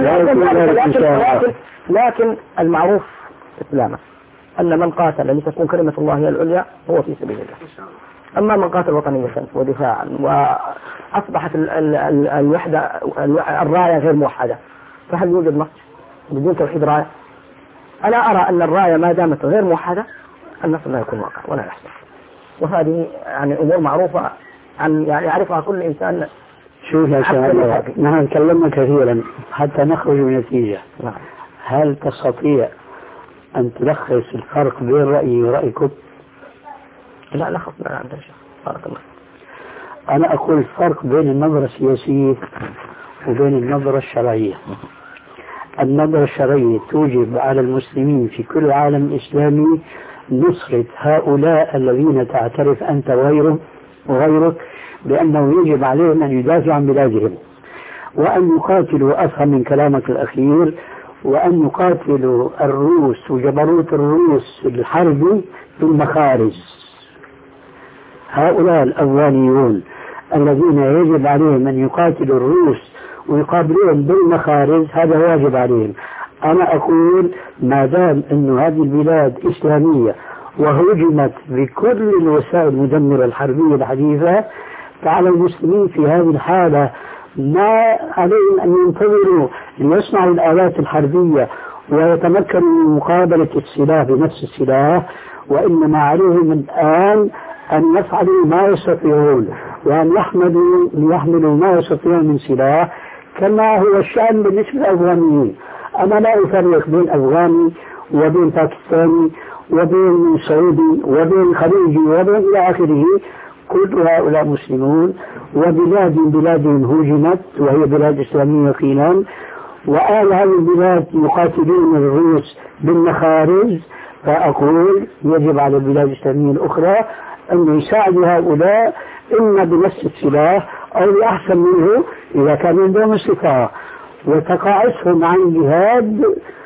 لكن لكن المعروف إسلامه أن من قاتل لتكون كلمة الله هي العليا هو في سبيل الله. أما من قاتل وطنية ودفاعا وأصبحت ال ال ال الوحدة الراية غير موحدة، فهل يوجد نص بدون توحيد راية؟ أنا أرى أن الراية ما دامت غير موحدة النصر لا يكون واقع ولا يحصل. وهذه يعني أمور معروفة عن يعني يعرفها كل إنسان. شوف يا شباب، نحن تكلمنا كثيرا حتى نخرج من نتيجة. نعم. هل تستطيع أن تلخص الفرق بين رأيي ورأيكم؟ لا لا خف لا عندنا شيء. بارك الله. أنا أقول الفرق بين النظرة السياسية وبين النظرة الشرعية. النظرة الشرعية توجب على المسلمين في كل العالم الإسلامي نصرة هؤلاء الذين تعترف أنت وغيرك وغيرك بأنه يجب عليهم أن يدافعوا عن بلادهم وأن يقاتلوا، أفهم من كلامك الأخير، وأن يقاتلوا الروس وجبروت الروس الحربي بالمخارج. هؤلاء الأفغانيون الذين يجب عليهم أن يقاتلوا الروس ويقابلون بالمخارج هذا واجب عليهم. أنا أقول ما دام أن هذه البلاد إسلامية وهجمت بكل الوسائل المدمرة الحربية الحديثة، فعلى المسلمين في هذه الحالة ما عليهم أن ينتظروا ليصنعوا الآلات الحربية ويتمكنوا من مقابلة السلاح بنفس السلاح، وإنما عليهم الآن أن يفعلوا ما يستطيعون وأن يحملوا ليحملوا ما يستطيعون من سلاح كما هو الشأن بالنسبة للأفغانيين. أنا لا أفرق بين أفغاني وبين باكستاني وبين سعودي وبين خليجي وبين إلى آخره، كل هؤلاء مسلمون وبلاد بلادهم هجمت وهي بلاد إسلامية يقينا، وآل هذه البلاد يقاتلون الروس بالمخارج. فأقول يجب على البلاد الإسلامية الأخرى أن يساعدوا هؤلاء إما بنفس السلاح أو أحسن منه إذا كان عندهم استطاعة، وتقاعسهم عن الجهاد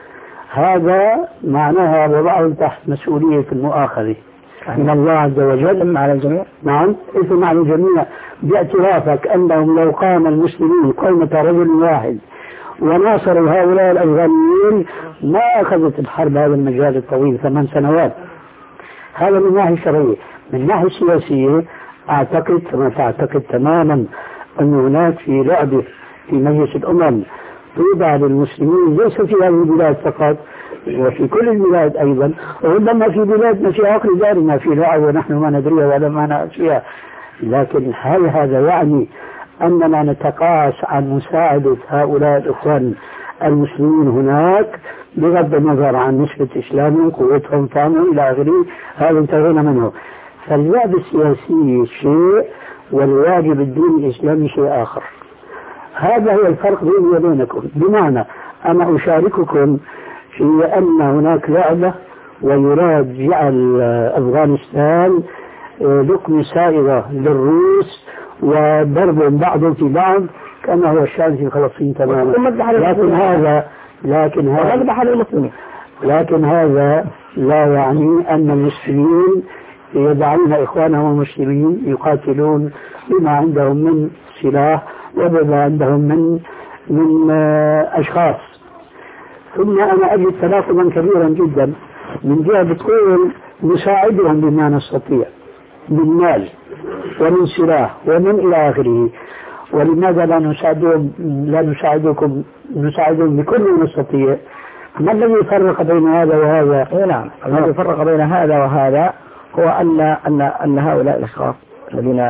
هذا معناها وضعهم تحت مسؤولية المؤاخذة من الله عز وجل. إثم على الجميع. نعم، إثم على الجميع باعترافك أنهم لو قام المسلمين قومة رجل واحد وناصروا هؤلاء الأفغانيين ما أخذت الحرب هذا المجال الطويل ثمان سنوات. هذا من ناحية شرعية. من ناحية سياسية أعتقد كما تعتقد تماما أن هناك في لعبة في مجلس الأمم توضع للمسلمين ليس في هذه البلاد فقط وفي كل البلاد أيضا، وربما في بلادنا في عقل دارنا في لعب ونحن ما ندريها ولا ما نعرف فيها. لكن هل هذا يعني أننا نتقاعس عن مساعدة هؤلاء الإخوان المسلمين هناك بغض النظر عن نسبة إسلامهم قوتهم فهمهم إلى آخره؟ هذا انتهينا منه. فالواجب السياسي شيء والواجب الديني الإسلامي شيء آخر. هذا هو الفرق بيني وبينكم. بمعنى أنا أشارككم في أن هناك لعبة ويراد جعل أفغانستان لقمة سائغة للروس وضرب بعضهم في بعض كما هو الشأن في فلسطين تماما. لكن هذا لكن هذا على المسلمين. لكن هذا لا يعني أن المسلمين يدعون إخوانهم المسلمين يقاتلون بما عندهم من سلاح وبما عندهم من من أشخاص. ثم أنا أجد تناقضا كبيرا جدا من جهة بتقول نساعدهم بما نستطيع من مال ومن سلاح ومن إلى آخره، ولماذا لا نساعدهم لا نساعدكم نساعدهم بكل ما نستطيع؟ ما الذي يفرق بين هذا وهذا؟ إيه نعم، الذي يفرق بين هذا وهذا هو أن أن أن هؤلاء الأشخاص الذين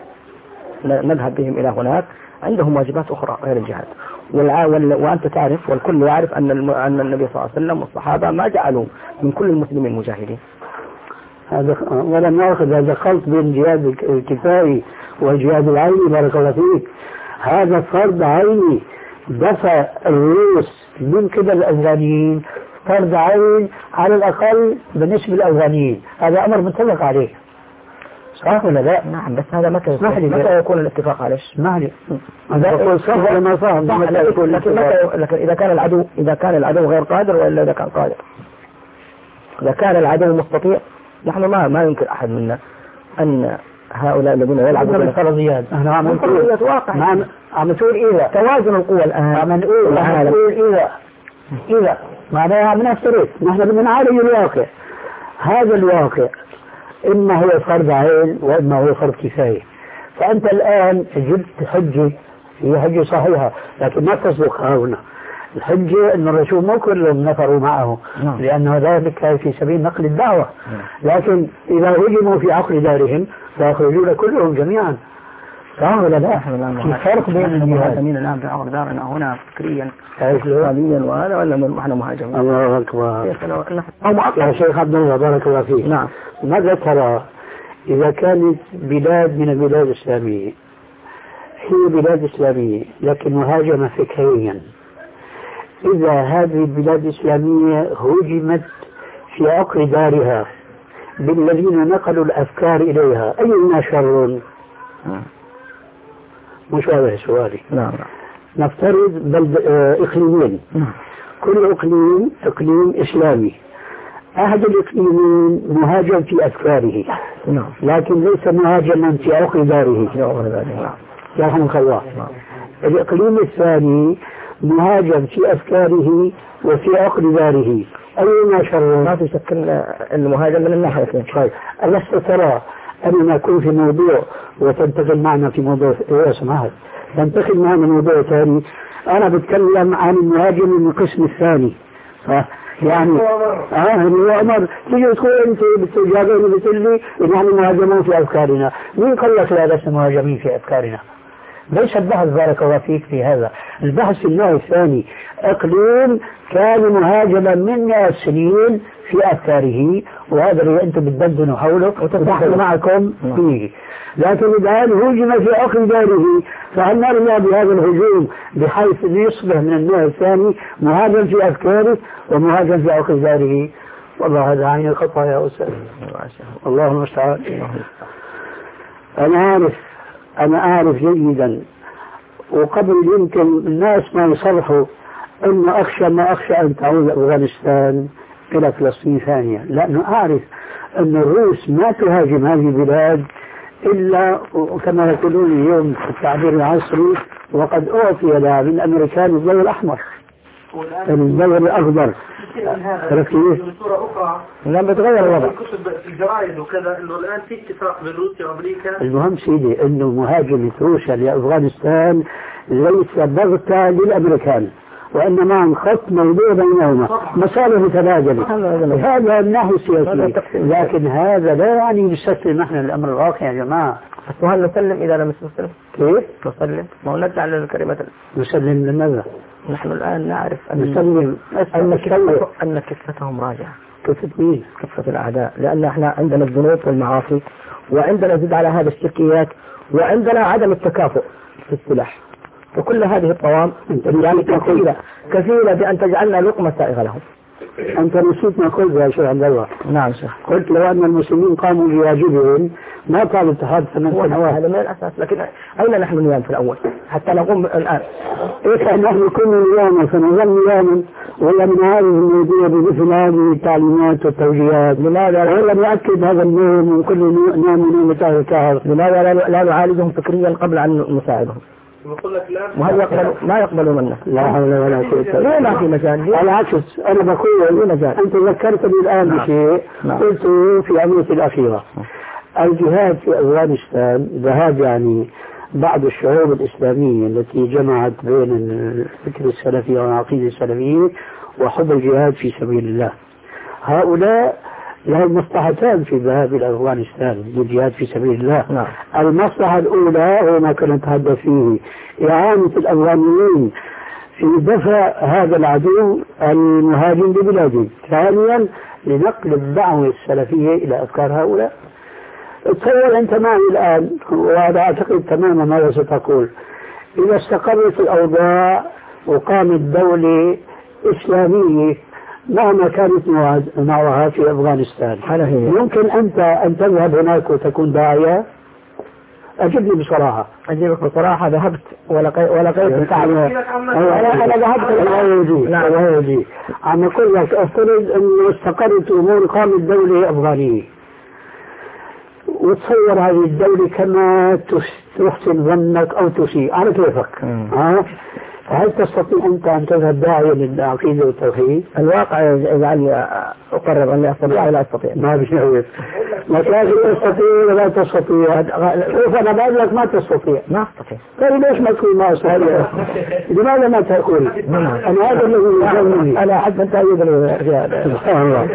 نذهب بهم إلى هناك عندهم واجبات أخرى غير الجهاد، وأنت تعرف والكل يعرف أن أن النبي صلى الله عليه وسلم والصحابة ما جعلوا من كل المسلمين مجاهدين. هذا ولم يأخذ هذا خلط بين الجهاد الكفائي والجهاد العيني. بارك الله فيك، هذا فرض عيني دفع الروس من قبل الأفغانيين، فرض عين على الأقل بالنسبة للأفغانيين، هذا أمر متفق عليه، صح ولا لا؟ نعم، بس هذا متى متى يكون الاتفاق عليه؟ اسمح لي، هذا يقول صح ولا ما صح؟ لكن لكن إذا كان العدو إذا كان العدو غير قادر ولا إذا كان قادر؟ إذا كان العدو مستطيع، نحن ما ما يمكن أحد منا أن هؤلاء الذين يلعبون بالفرضيات، احنا عم نقول واقع، عم نقول إذا توازن القوى الآن، عم نقول عم نقول إذا إذا معناها عم نفترض، نحن بدنا نعالج الواقع. هذا الواقع إما هو فرض عين وإما هو فرض كفاية. فأنت الآن جبت حجة، هي حجة صحيحة لكن ما تصدق هنا. الحجة أن الرسول مو كلهم نفروا معه لأنه ذلك في سبيل نقل الدعوة، لكن إذا هجموا في عقر دارهم فيخرجون كلهم جميعا، صح ولا لا؟ في فرق بين المهاجمين الآن في عقر دارنا هنا فكريا اقتصاديا وهذا ولا نحن مهاجمين؟ الله أكبر يا شيخ عبد الله بارك الله فيك. نعم، ماذا ترى إذا كانت بلاد من البلاد الإسلامية هي بلاد إسلامية لكن مهاجمة فكريا، إذا هذه البلاد الإسلامية هجمت في عقر دارها بالذين نقلوا الأفكار إليها، أينا شر؟ مش هذا سؤالي. نعم. نفترض بلد إقليمين، كل إقليم إقليم إسلامي، أحد الإقليمين مهاجم في أفكاره لكن ليس مهاجما في عقر داره، يرحمك الله. الإقليم الثاني مهاجم في أفكاره وفي عقر داره، أينا شر؟ ما تشكل المهاجم من الناحيتين. طيب ألست ترى أننا نكون في موضوع وتنتقل معنا في موضوع إيه سمعت تنتقل معنا موضوع ثاني؟ أنا بتكلم عن المهاجم من القسم الثاني، يعني اه اللي هو أمر تيجي تقول أنت بتجاوبني بتقول لي إن نحن مهاجمون في أفكارنا، مين قال لك لا لسنا مهاجمين في أفكارنا؟ ليس البحث بارك الله فيك في هذا، البحث في النوع الثاني، إقليم كان مهاجما من مئة سنين في أفكاره وهذا اللي أنتم بتبدنوا حوله ونحن معكم فيه، لكن الآن هجم في عقر داره، فهل نرجع بهذا الهجوم بحيث يصبح من النوع الثاني مهاجم في أفكاره ومهاجم في عقر داره؟ والله هذا عين الخطأ يا أستاذ، الله المستعان. أنا عارف أنا أعرف جيدا، وقبل يمكن الناس ما يصرحوا أنه أخشى ما أخشى أن تعود أفغانستان إلى فلسطين ثانية، لأنه أعرف أن الروس ما تهاجم هذه البلاد إلا كما يقولون اليوم في التعبير العصري وقد أعطي لها من الأمريكان الضوء الأحمر الضوء الأخضر. عرفت كيف؟ بصورة أخرى لم بتغير الوضع الكتب في الجرائد وكذا إنه الآن في اتفاق بين روسيا وأمريكا. المهم سيدي إنه مهاجمة روسيا لأفغانستان ليس بغتة للأمريكان، وإنما خط موضوع بينهما مصالح متبادلة، هذا من ناحية سياسية، لكن هذا لا يعني نستسلم نحن الأمر الواقع يا جماعة. وهل نسلم إذا لم نسلم؟ كيف؟ نسلم؟ ما هو نجعل الكلمة نسلم لماذا؟ نحن الآن نعرف أن نسلم أن كفة أن كفتهم راجعة. كفة مين؟ كفة الأعداء، لأن احنا عندنا الذنوب والمعاصي وعندنا زد على هذا الشركيات وعندنا عدم التكافؤ في السلاح، وكل هذه الطوام يعني كثيرة كثيرة بأن تجعلنا لقمة سائغة لهم. أنت نسيت ما قلت يا شيخ عبد الله. نعم شيخ. قلت لو أن المسلمين قاموا بواجبهم ما طال اتخاذ ثمان سنوات. هذا من الأساس، لكن أين نحن اليوم في الأول حتى نقوم الآن؟ إيه نحن كنا نياما فنظل نياما ولا من هذه الموضوع بمثل هذه التعليمات والتوجيهات؟ لماذا ولا نؤكد هذا النوم من كل نوم نتاه الكهف؟ لماذا لا نعالجهم فكريا قبل أن نساعدهم؟ وهل يقبل ما يقبل منا؟ لا حول ولا قوة إلا بالله. ما في مجال. على عكس أنا بقول أنت ذكرتني الآن بشيء قلت في عملية الأخيرة. الجهاد في أفغانستان ذهاب يعني بعض الشعوب الإسلامية التي جمعت بين الفكر السلفي والعقيدة السلفية وحب الجهاد في سبيل الله. هؤلاء لهم مصلحتان في الذهاب إلى أفغانستان للجهاد في سبيل الله. نعم. المصلحة الأولى هو ما كنا نتحدث فيه، إعانة الأفغانيين في دفع هذا العدو المهاجم ببلادهم. ثانيا لنقل الدعوة السلفية إلى أفكار هؤلاء. تصور أنت معي الآن وهذا أعتقد تماما ماذا ستقول. إذا استقرت الأوضاع وقامت دولة إسلامية مهما كانت معها في أفغانستان، يمكن أنت أن تذهب هناك وتكون داعية؟ أجبني بصراحة. أجيبك بصراحة. ذهبت ولقيت ولقيت التعب. أنا أنا ذهبت. الله يجزيك. الله يجزيك. عم أقول لك افترض أن استقرت أمور قامت دولة أفغانية وتصور هذه الدولة كما تحسن ظنك أو تسيء على كيفك. ها؟ هل تستطيع أنت أن تذهب داعية للعقيدة والتوحيد؟ الواقع يجعلني أقرر أني أستطيع لا أستطيع. ما بشعور. لكن تستطيع ولا تستطيع. شوف أنا بقول لك ما تستطيع. ما أستطيع. طيب ليش ما تقول ما أستطيع؟ لماذا ما تقول؟ أنا هذا الذي يجنني. أنا أحب أن تأيدني في هذا. سبحان الله.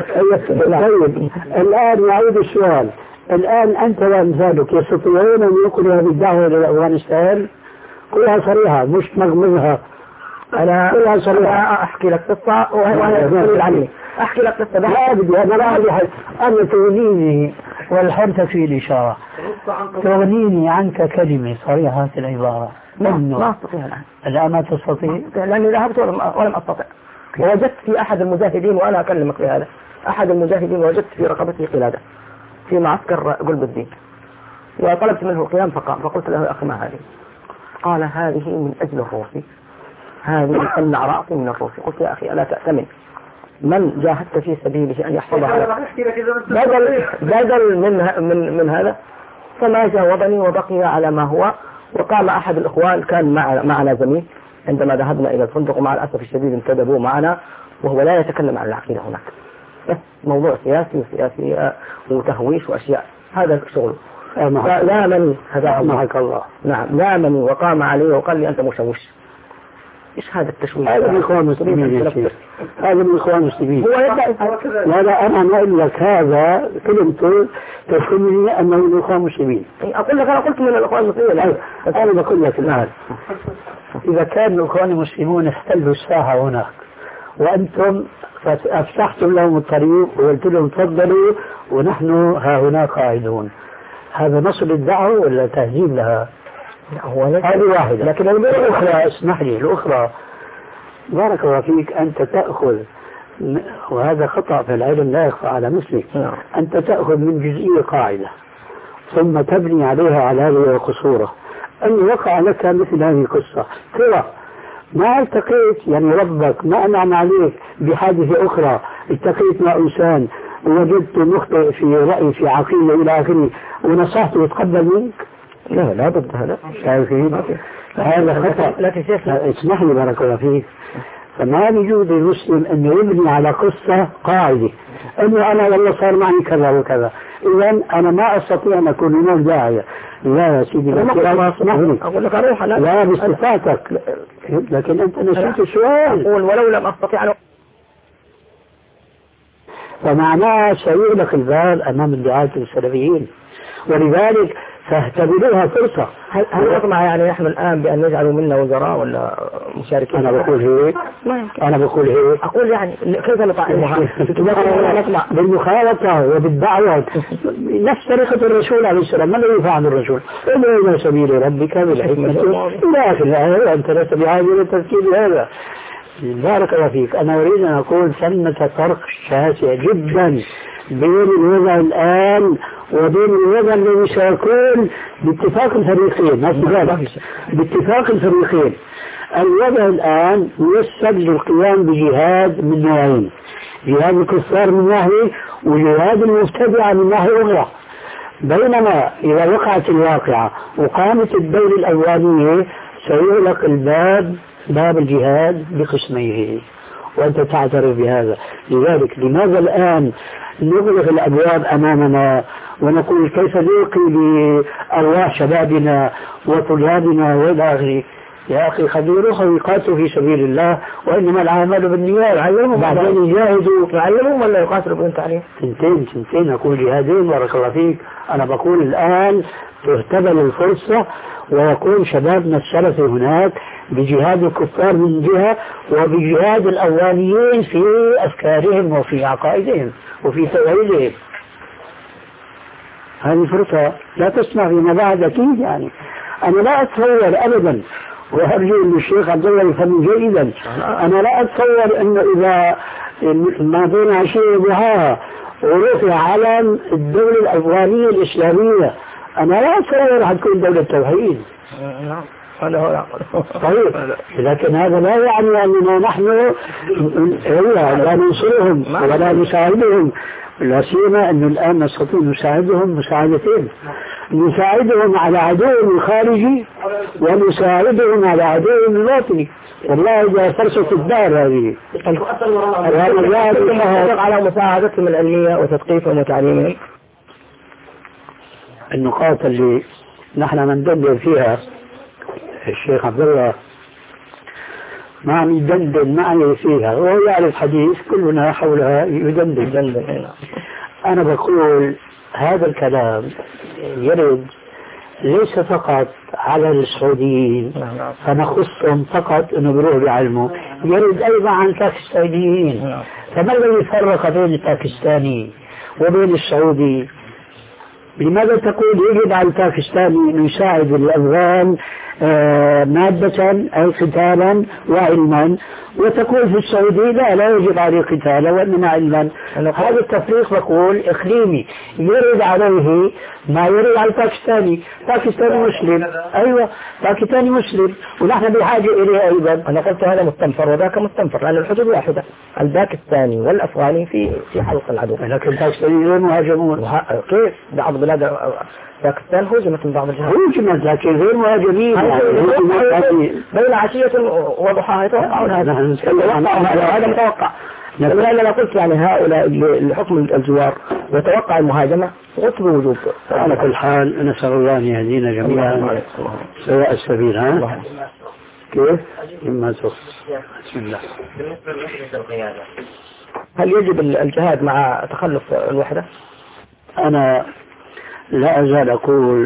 طيب الآن نعيد السؤال. الآن أنت وأمثالك يستطيعون أن ينقلوا هذه الدعوة إلى أفغانستان؟ كلها صريحة مش مغمضها. أنا كلها صريحة. أحكي لك قصة وهي تسأل عني. أحكي لك قصة. لا بدي أنا لا بدي أنا تغنيني والحرت في الإشارة. تغنيني عنك كلمة صريحة في العبارة. ما أستطيع الآن. الآن ما تستطيع؟ لأني ذهبت ولم ولم أستطع. ووجدت في أحد المجاهدين وأنا أكلمك في هذا. أحد المجاهدين وجدت في رقبته قلادة في معسكر قلب الدين وطلبت منه القيام فقام. فقلت له يا أخي ما هذه؟ قال هذه من أجل الروسي، هذه تمنع رأسي من الروسي. قلت يا أخي ألا تأتمن من جاهدت في سبيله أن يحفظها بدل, بدل من, من, من هذا. فما جاوبني وبقي على ما هو. وقام أحد الإخوان كان مع معنا زميل عندما ذهبنا إلى الفندق ومع الأسف الشديد انتدبوا معنا وهو لا يتكلم عن العقيدة هناك، بس موضوع سياسي وسياسي وتهويش وأشياء. هذا شغله. لامني هذا معك الله. نعم لامني وقام علي وقال لي أنت مشوش. إيش هذا التشويش؟ هذا من إخوان المسلمين. هذا من إخوان المسلمين. هو يدعي. لا لا أنا ما أقول لك هذا كلمته تفهمني أنه من إخوان المسلمين. أقول لك أنا قلت من الإخوان المسلمين. أنا بقول لك الآن إذا كان الإخوان المسلمون احتلوا الساحة هناك وأنتم فأفسحتم لهم الطريق وقلت لهم تفضلوا ونحن ها هنا قاعدون، هذا نصر الدعوة ولا تهجيم لها؟ هذه واحدة. لكن الأخرى اسمح لي الأخرى بارك الله فيك أنت تأخذ، وهذا خطأ في العلم لا يخفى على مثلك، أنت تأخذ من جزئية قاعدة ثم تبني عليها على هذه قصورة. أن وقع لك مثل هذه القصة ترى ما التقيت يعني ربك ما أنعم عليك بحادثة أخرى، التقيت مع إنسان ووجدت مخطئ في رأي في عقيدة إلى آخره ونصحته وتقبل منك؟ لا لا ضد هذا. شايفين هذا خطأ. لا تشيخ اسمح لي بارك الله فيك. فما يجوز للمسلم أنه يبني على قصة قاعدة أنه أنا والله صار معي كذا وكذا إذا أنا ما أستطيع أن أكون هناك داعية. لا يا سيدي لا اسمح لي أقول لك أروح لا, لا باستطاعتك لكن أنت نسيت السؤال. أقول ولو لم أستطيع أن فمعناها سيغلق الباب أمام الدعاة السلفيين ولذلك فاعتبروها فرصة. هل هل يطمع يعني نحن الآن بأن نجعلوا منا وزراء ولا مشاركين؟ أنا بقول هيك. أنا بقول هيك. أقول يعني كيف نطمع نطمع بالمخالطة وبالدعوة نفس طريقة الرسول عليه السلام. ما الذي فعل الرسول؟ ادعو إلى سبيل ربك بالحكمة إلى آخر الآية. أنت لست بحاجة إلى تذكير هذا. بارك الله فيك. أنا أريد أن أقول ثمة فرق شاسع جدا بين الوضع الآن وبين الوضع الذي سيكون باتفاق الفريقين. باتفاق الفريقين الوضع الآن يسد للقيام بجهاد من نوعين: جهاد الكفار من ناحية وجهاد المبتدعة من ناحية أخرى. بينما إذا وقعت الواقعة وقامت الدولة الأولانية سيغلق الباب باب الجهاد بقسميه، وأنت تعترف بهذا. لذلك لماذا الآن نغلق الأبواب أمامنا ونقول كيف نلقي بأرواح شبابنا وطلابنا وإلى آخره؟ يا أخي خبيروها ويقاتلوا في سبيل الله، وإنما العمل بالنيات. علمهم بعدين يجاهدوا. يعلمهم ولا يقاتلوا بدون تعليم؟ سنتين سنتين أقول جهادين. بارك الله فيك. أنا بقول الآن تهتبل الفرصة ويكون شبابنا السلفي هناك بجهاد الكفار من جهة وبجهاد الأوليين في أفكارهم وفي عقائدهم وفي توحيدهم. هذه فرصة لا تسمع فيما بعد أكيد. يعني أنا لا أتصور أبدا، وأرجو أن الشيخ عبد الله يفهم جيدا، أنا لا أتصور أنه إذا ما بين عشية وضحاها ورفع علم الدولة الأفغانية الإسلامية أنا لا أتصور أن تكون دولة توحيد. نعم هذا هو. طيب لكن هذا لا يعني أننا نحن لا ننصرهم ولا نساعدهم، لا سيما أنه الآن نستطيع نساعدهم مساعدتين: نساعدهم على عدوهم الخارجي ونساعدهم على عدوهم الباطني. والله إذا فرصة الدار هذه على مساعدتهم العلمية وتثقيفهم وتعليمهم. النقاط اللي نحن ندندن فيها الشيخ عبد الله ما عم يدندن معي فيها، وهو يعرف حديث كلنا حولها يدندن. أنا بقول هذا الكلام يرد ليس فقط على السعوديين فنخصهم فقط أنه بيروحوا بيعلموا، يرد أيضا عن الباكستانيين. فما الذي يفرق بين الباكستاني وبين السعودي؟ لماذا تقول يجب على الباكستاني أن يساعد الأفغان آه مادة أو قتالا وعلما، وتقول في السعودية لا لا يجب عليه قتالا وإنما علما؟ هذا التفريق بقول إقليمي يرد عليه ما يرد على الباكستاني. باكستاني مسلم، أيوة باكستاني مسلم ونحن بحاجة إليه أيضا. أنا قلت هذا مستنفر وذاك مستنفر لأن الحدود واحدة، الباكستاني والأفغاني في في حلق العدو. لكن الباكستاني غير مهاجمون. كيف؟ بعض بلاد باكستان هوجمت من بعض الجهات. هوجمت لكن غير مهاجمين. بين عشية وضحاها يتوقعون هذا. هذا متوقع. لأن أنا قلت يعني هؤلاء لحكم الزوار وتوقع المهاجمة غصب وجوب. على كل حال نسأل الله أن يهدينا جميعا سواء السبيل. ها كيف؟ إما تصل. بسم الله. بالنسبة لوحدة القيادة هل يجب الجهاد مع تخلف الوحدة؟ أنا لا أزال أقول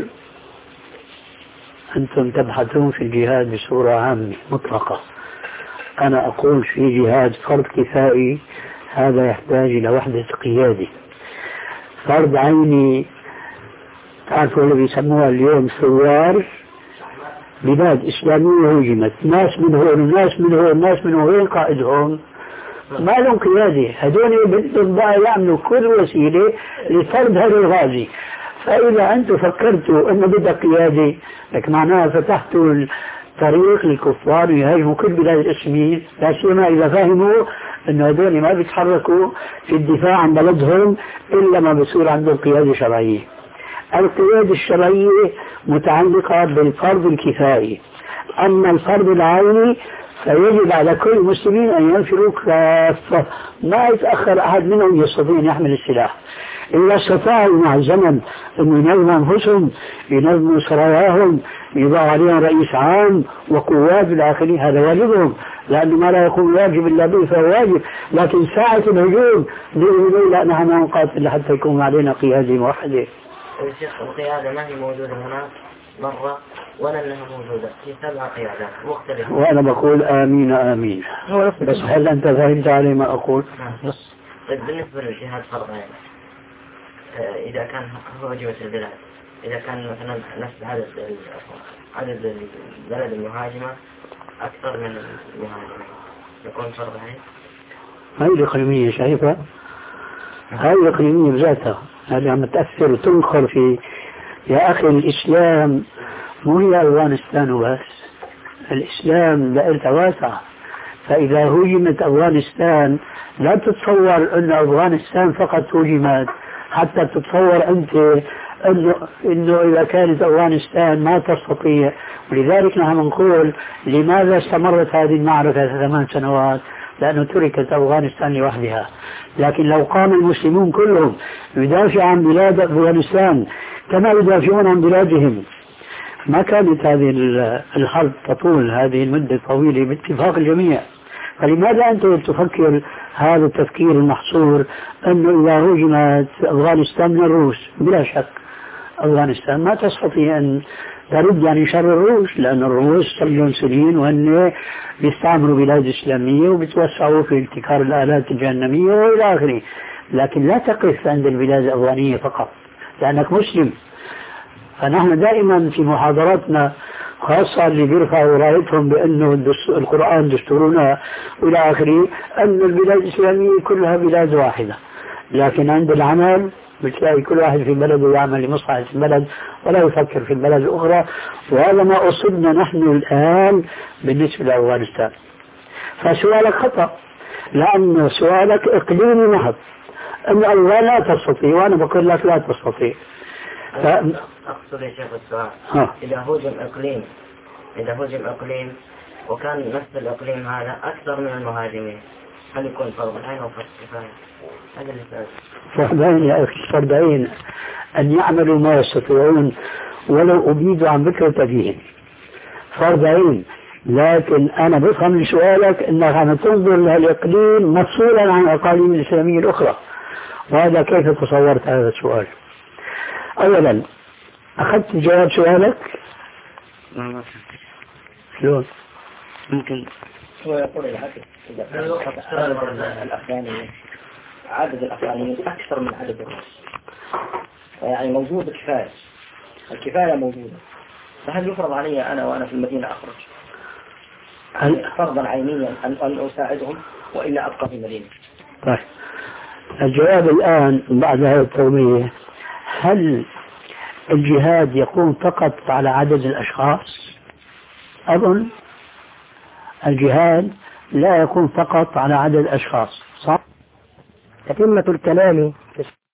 أنتم تبحثون في الجهاد بصورة عامة مطلقة. أنا أقول في جهاد فرض كفائي هذا يحتاج إلى وحدة قيادة. فرض عيني تعرفوا اللي بيسموها اليوم ثوار، بلاد إسلامية هجمت، ناس من هون وناس من هون وناس من هون، قائدهم ما لهم قيادة. هدول بدهم بقى يعملوا كل وسيلة لفرض هذا الغازي. فإذا أنتم فكرتوا أنه بدك قيادة لك معناها فتحتوا الطريق للكفار يهاجموا كل بلاد الإسلامية، لا سيما إذا فهموا أنه هدول ما بيتحركوا في الدفاع عن بلدهم إلا ما بيصير عندهم قيادة شرعية. القيادة الشرعية متعلقة بالفرض الكفائي، أما الفرض العيني فيجب على كل المسلمين أن ينفروا كافة، ما يتأخر أحد منهم يستطيع أن يحمل السلاح. إذا استطاعوا مع الزمن أن ينظموا أنفسهم، ينظموا سراياهم، يضع عليهم رئيس عام وقوات الآخرين، هذا واجبهم، لأنه ما لا يكون واجب إلا به فهو واجب. لكن ساعة الهجوم بإذن لا نحن نقاتل حتى يكون علينا قيادة موحدة. الشيخ القيادة ما هي موجودة هناك مرة ولا أنها موجودة في سبع قيادات مختلفة. وأنا بقول آمين آمين. بس هل أنت فهمت علي ما أقول؟ نعم. طيب بالنسبة للجهاد فرضين، إذا كان هجمة البلاد، إذا كان مثلا نفس عدد عدد البلد المهاجمة أكثر من المهاجمين، يكون فرض عين؟ هاي الإقليمية شايفها؟ هاي الإقليمية بذاتها هذه عم تأثر وتنخر في. يا أخي الإسلام مو هي أفغانستان وبس، الإسلام دائرته واسعة. فإذا هجمت أفغانستان لا تتصور أن أفغانستان فقط هجمت حتى تتصور أنت أنه, إنه إذا كانت أفغانستان ما تستطيع. ولذلك نحن نقول لماذا استمرت هذه المعركة ثمان سنوات؟ لأنه تركت أفغانستان لوحدها. لكن لو قام المسلمون كلهم يدافع عن بلاد أفغانستان كما يدافعون عن بلادهم ما كانت هذه الحرب تطول هذه المدة الطويلة باتفاق الجميع. فلماذا أنت تفكر هذا التفكير المحصور أنه إذا هجمت أفغانستان من الروس؟ بلا شك أفغانستان ما تستطيع أن ترد يعني شر الروس، لأن الروس صلوا سنين وأن بيستعمروا بلاد إسلامية وبتوسعوا في ابتكار الآلات الجهنمية وإلى آخره. لكن لا تقف عند البلاد الأفغانية فقط لأنك مسلم. فنحن دائما في محاضراتنا خاصة اللي بيرفعوا رايتهم بأنه القرآن دستورنا وإلى آخره أن البلاد الإسلامية كلها بلاد واحدة، لكن عند العمل بتلاقي كل واحد في بلده يعمل لمصلحة البلد ولا يفكر في البلد الأخرى. وهذا ما أصبنا نحن الآن بالنسبة لأفغانستان. فسؤالك خطأ، لأن سؤالك إقليمي محض، أن الله لا تستطيع وأنا بقول لك لا تستطيع. ف... أقصد يا شيخ السؤال ها. إذا هجم إقليم إذا هجم إقليم وكان نفس الإقليم هذا أكثر من المهاجمين، هل يكون فرض العين أو فرض كفاية؟ هذا اللي فرض عين يا أخي، فرض عين أن يعملوا ما يستطيعون ولو أبيدوا عن فكرة أبيهم، فرض عين. لكن أنا بفهم من سؤالك أنك عم تنظر للإقليم مفصولا عن الأقاليم الإسلامية الأخرى، وهذا كيف تصورت هذا السؤال؟ أولا أخذت جواب سؤالك؟ شلون؟ ممكن هو يقول العدد الأفغانيين، عدد الأفغانيين أكثر من عدد الروس، يعني موجود كفاية، الكفاية موجودة. فهل يفرض علي أنا وأنا في المدينة أخرج يعني فرضا عينيا أن أن أساعدهم وإلا أبقى في المدينة؟ طيب الجواب الآن بعد هذا التوضيح، هل الجهاد يكون فقط على عدد الأشخاص؟ أظن الجهاد لا يكون فقط على عدد الأشخاص، صح؟ تتمة الكلام